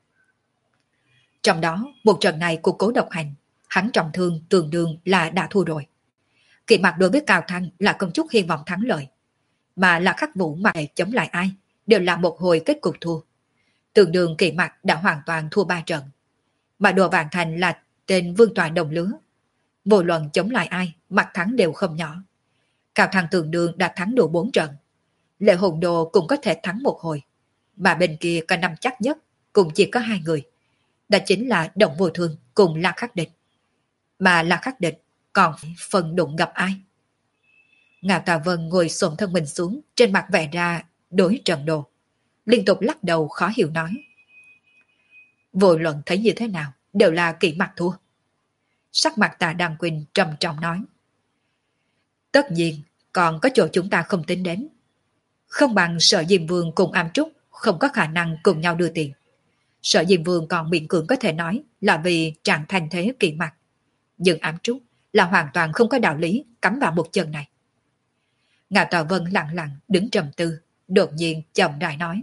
Trong đó, một trận này của Cố Độc Hành, hắn trọng thương tương đương là đã thua rồi. Kỳ Mặc đối với Cao Thăng là không chút hy vọng thắng lợi. Mà La Khắc Vũ mà chống lại ai, đều là một hồi kết cục thua. Tương đương Kỳ Mặc đã hoàn toàn thua ba trận. Mà Đồ Vạn Thành là tên vương tọa đồng lứa. Vô luận chống lại ai, mặt thắng đều không nhỏ. Cao Thăng tương đương đã thắng đủ bốn trận. Lệ Hồn Đồ cũng có thể thắng một hồi. Mà bên kia có năm chắc nhất, cũng chỉ có hai người. Đó chính là Động Vô Thương cùng La Khắc Địch. Mà La Khắc Địch còn phần đụng gặp ai? Ngạo Tà Vân ngồi xổm thân mình xuống, trên mặt vẽ ra đối trận đồ. Liên tục lắc đầu khó hiểu nói. Vô luận thấy như thế nào, đều là Kỷ Mặc thua. Sắc mặt Tạ Đăng Quỳnh trầm trọng nói. Tất nhiên, còn có chỗ chúng ta không tính đến. Không bằng Sở Diêm Vương cùng Am Trúc không có khả năng cùng nhau đưa tiền. Sở Diêm Vương còn miễn cưỡng có thể nói là vì trạng thành thế Kỷ Mặc. Nhưng Am Trúc là hoàn toàn không có đạo lý cắm vào một chân này. Ngạo Tà Vân lặng lặng đứng trầm tư, đột nhiên chậm rãi nói.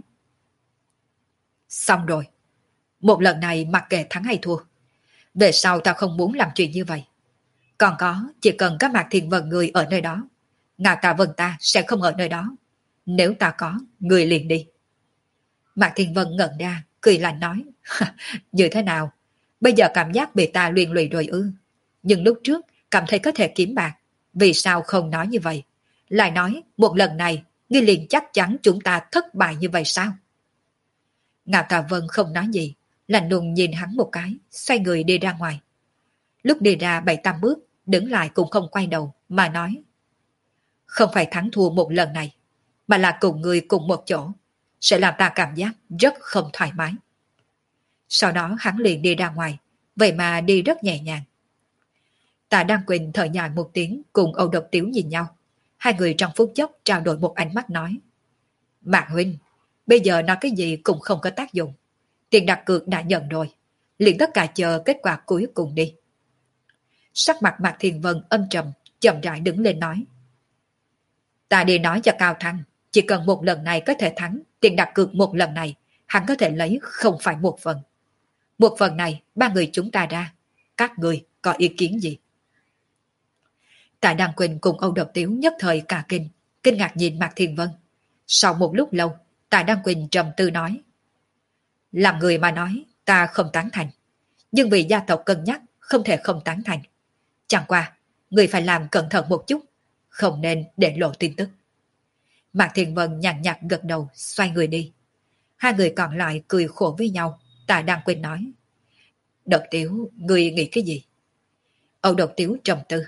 Xong rồi. Một lần này mặc kệ thắng hay thua. Về sau ta không muốn làm chuyện như vậy. Còn có, chỉ cần các Mạc Thiên Vân người ở nơi đó, Ngạo Tà Vân ta sẽ không ở nơi đó. Nếu ta có, người liền đi. Mạc Thiên Vân ngẩn ra, cười lạnh nói. Như thế nào? Bây giờ cảm giác bị ta luyện lụy rồi ư? Nhưng lúc trước cảm thấy có thể kiếm bạc. Vì sao không nói như vậy? Lại nói, một lần này, ngươi liền chắc chắn chúng ta thất bại như vậy sao? Ngạo Tà Vân không nói gì, lạnh lùng nhìn hắn một cái, xoay người đi ra ngoài. Lúc đi ra bảy tám bước, đứng lại cũng không quay đầu, mà nói. Không phải thắng thua một lần này, mà là cùng người cùng một chỗ, sẽ làm ta cảm giác rất không thoải mái. Sau đó hắn liền đi ra ngoài, vậy mà đi rất nhẹ nhàng. Tạ Đăng Quỳnh thở dài một tiếng cùng Âu Độc Tiếu nhìn nhau. Hai người trong phút chốc trao đổi một ánh mắt nói. Mạc huynh, bây giờ nói cái gì cũng không có tác dụng. Tiền đặt cược đã nhận rồi, liền tất cả chờ kết quả cuối cùng đi. Sắc mặt Mạc Thiên Vân âm trầm, chậm rãi đứng lên nói. Ta đi nói cho Cao Thăng, chỉ cần một lần này có thể thắng, tiền đặt cược một lần này, hắn có thể lấy không phải một phần. Một phần này, ba người chúng ta ra. Các người có ý kiến gì? Tạ Đăng Quỳnh cùng Âu Độc Tiếu nhất thời cả kinh, kinh ngạc nhìn Mạc Thiên Vân. Sau một lúc lâu, Tạ Đăng Quỳnh trầm tư nói. Làm người mà nói, ta không tán thành. Nhưng vì gia tộc cân nhắc, không thể không tán thành. Chẳng qua, người phải làm cẩn thận một chút, không nên để lộ tin tức. Mạc Thiên Vân nhàn nhạt gật đầu, xoay người đi. Hai người còn lại cười khổ với nhau. Tạ Đăng Quỳnh nói. Độc Tiếu, người nghĩ cái gì? Âu Độc Tiếu trầm tư.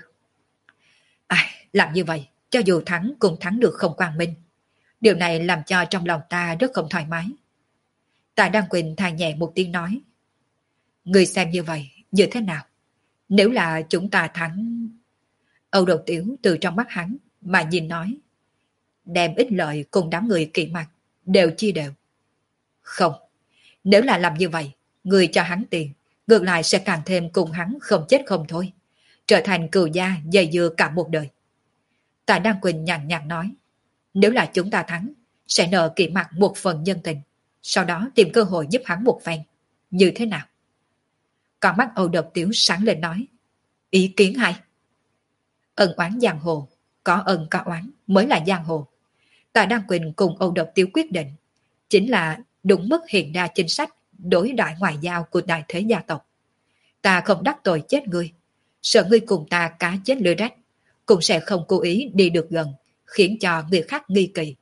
À, làm như vậy, cho dù thắng cũng thắng được không quang minh. Điều này làm cho trong lòng ta rất không thoải mái. Tạ Đăng Quỳnh than nhẹ một tiếng nói. Người xem như vậy, như thế nào? Nếu là chúng ta thắng... Âu Độc Tiếu từ trong mắt hắn mà nhìn nói. Đem ích lợi cùng đám người kỵ mặt, đều chia đều. Không, nếu là làm như vậy, người cho hắn tiền, ngược lại sẽ càng thêm cùng hắn không chết không thôi. Trở thành cừu gia dày dưa cả một đời. Tạ Đăng Quỳnh nhàn nhạt nói. Nếu là chúng ta thắng, sẽ nợ kỵ mặt một phần nhân tình, sau đó tìm cơ hội giúp hắn một phen. Như thế nào? Con mắt Âu Độc Tiếu sáng lên nói. Ý kiến hay. Ân oán giang hồ, có ân có oán mới là giang hồ. Tạ Đăng Quỳnh cùng Âu Độc Tiếu quyết định, chính là đúng mức hiện ra chính sách đối đại ngoại giao của đại thế gia tộc. Ta không đắc tội chết ngươi, sợ ngươi cùng ta cá chết lưới rách, cũng sẽ không cố ý đi được gần, khiến cho người khác nghi kỳ.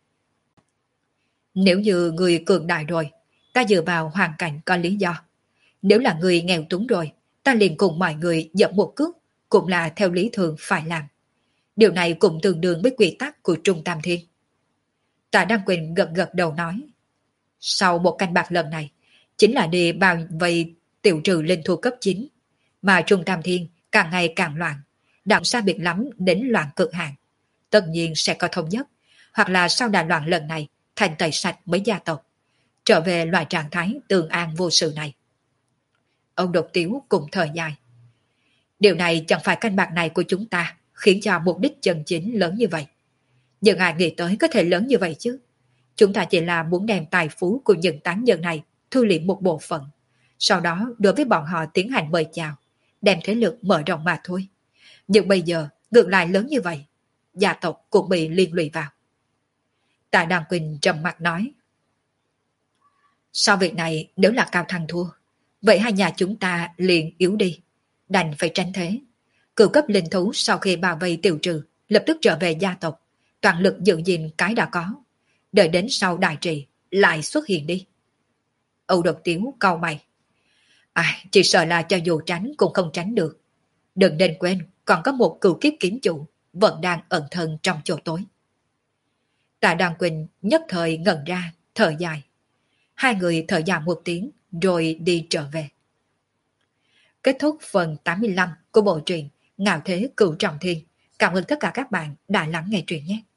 Nếu như người cường đại rồi, ta dựa vào hoàn cảnh có lý do. Nếu là người nghèo túng rồi, ta liền cùng mọi người dậm một cước, cũng là theo lý thường phải làm. Điều này cũng tương đương với quy tắc của Trung Tam Thiên. Tạ Đăng Quỳnh gật gật đầu nói. Sau một canh bạc lần này, chính là đi bao vây tiểu trừ linh thu cấp chín, mà Trung Tam Thiên càng ngày càng loạn, đặng xa biệt lắm đến loạn cực hạn. Tất nhiên sẽ có thống nhất, hoặc là sau đà loạn lần này thành tẩy sạch mấy gia tộc, trở về loại trạng thái tường an vô sự này. Ông Độc Tiếu cùng thời dài. Điều này chẳng phải canh bạc này của chúng ta khiến cho mục đích chân chính lớn như vậy. Nhưng ai nghĩ tới có thể lớn như vậy chứ? Chúng ta chỉ là muốn đem tài phú của những tán nhân này thu liệm một bộ phận, sau đó đối với bọn họ tiến hành mời chào, đem thế lực mở rộng mà thôi. Nhưng bây giờ ngược lại lớn như vậy, gia tộc cũng bị liên lụy vào. Tạ Đăng Quỳnh trầm mặt nói. Sau việc này nếu là Cao Thăng thua, vậy hai nhà chúng ta liền yếu đi, đành phải tránh thế. Cửu cấp linh thú sau khi bao vây tiêu trừ, lập tức trở về gia tộc, toàn lực giữ gìn cái đã có, đợi đến sau đại trị lại xuất hiện đi. Âu Độc Tiếu cau mày. À, chỉ sợ là cho dù tránh cũng không tránh được. Đừng nên quên, còn có một cửu kiếp kiếm chủ vẫn đang ẩn thân trong chỗ tối. Tạ Đăng Quỳnh nhất thời ngẩn ra, thở dài. Hai người thở dài một tiếng rồi đi trở về. Kết thúc phần tám mươi lăm của bộ truyện Ngạo Thế Cửu Trọng Thiên. Cảm ơn tất cả các bạn đã lắng nghe truyện nhé.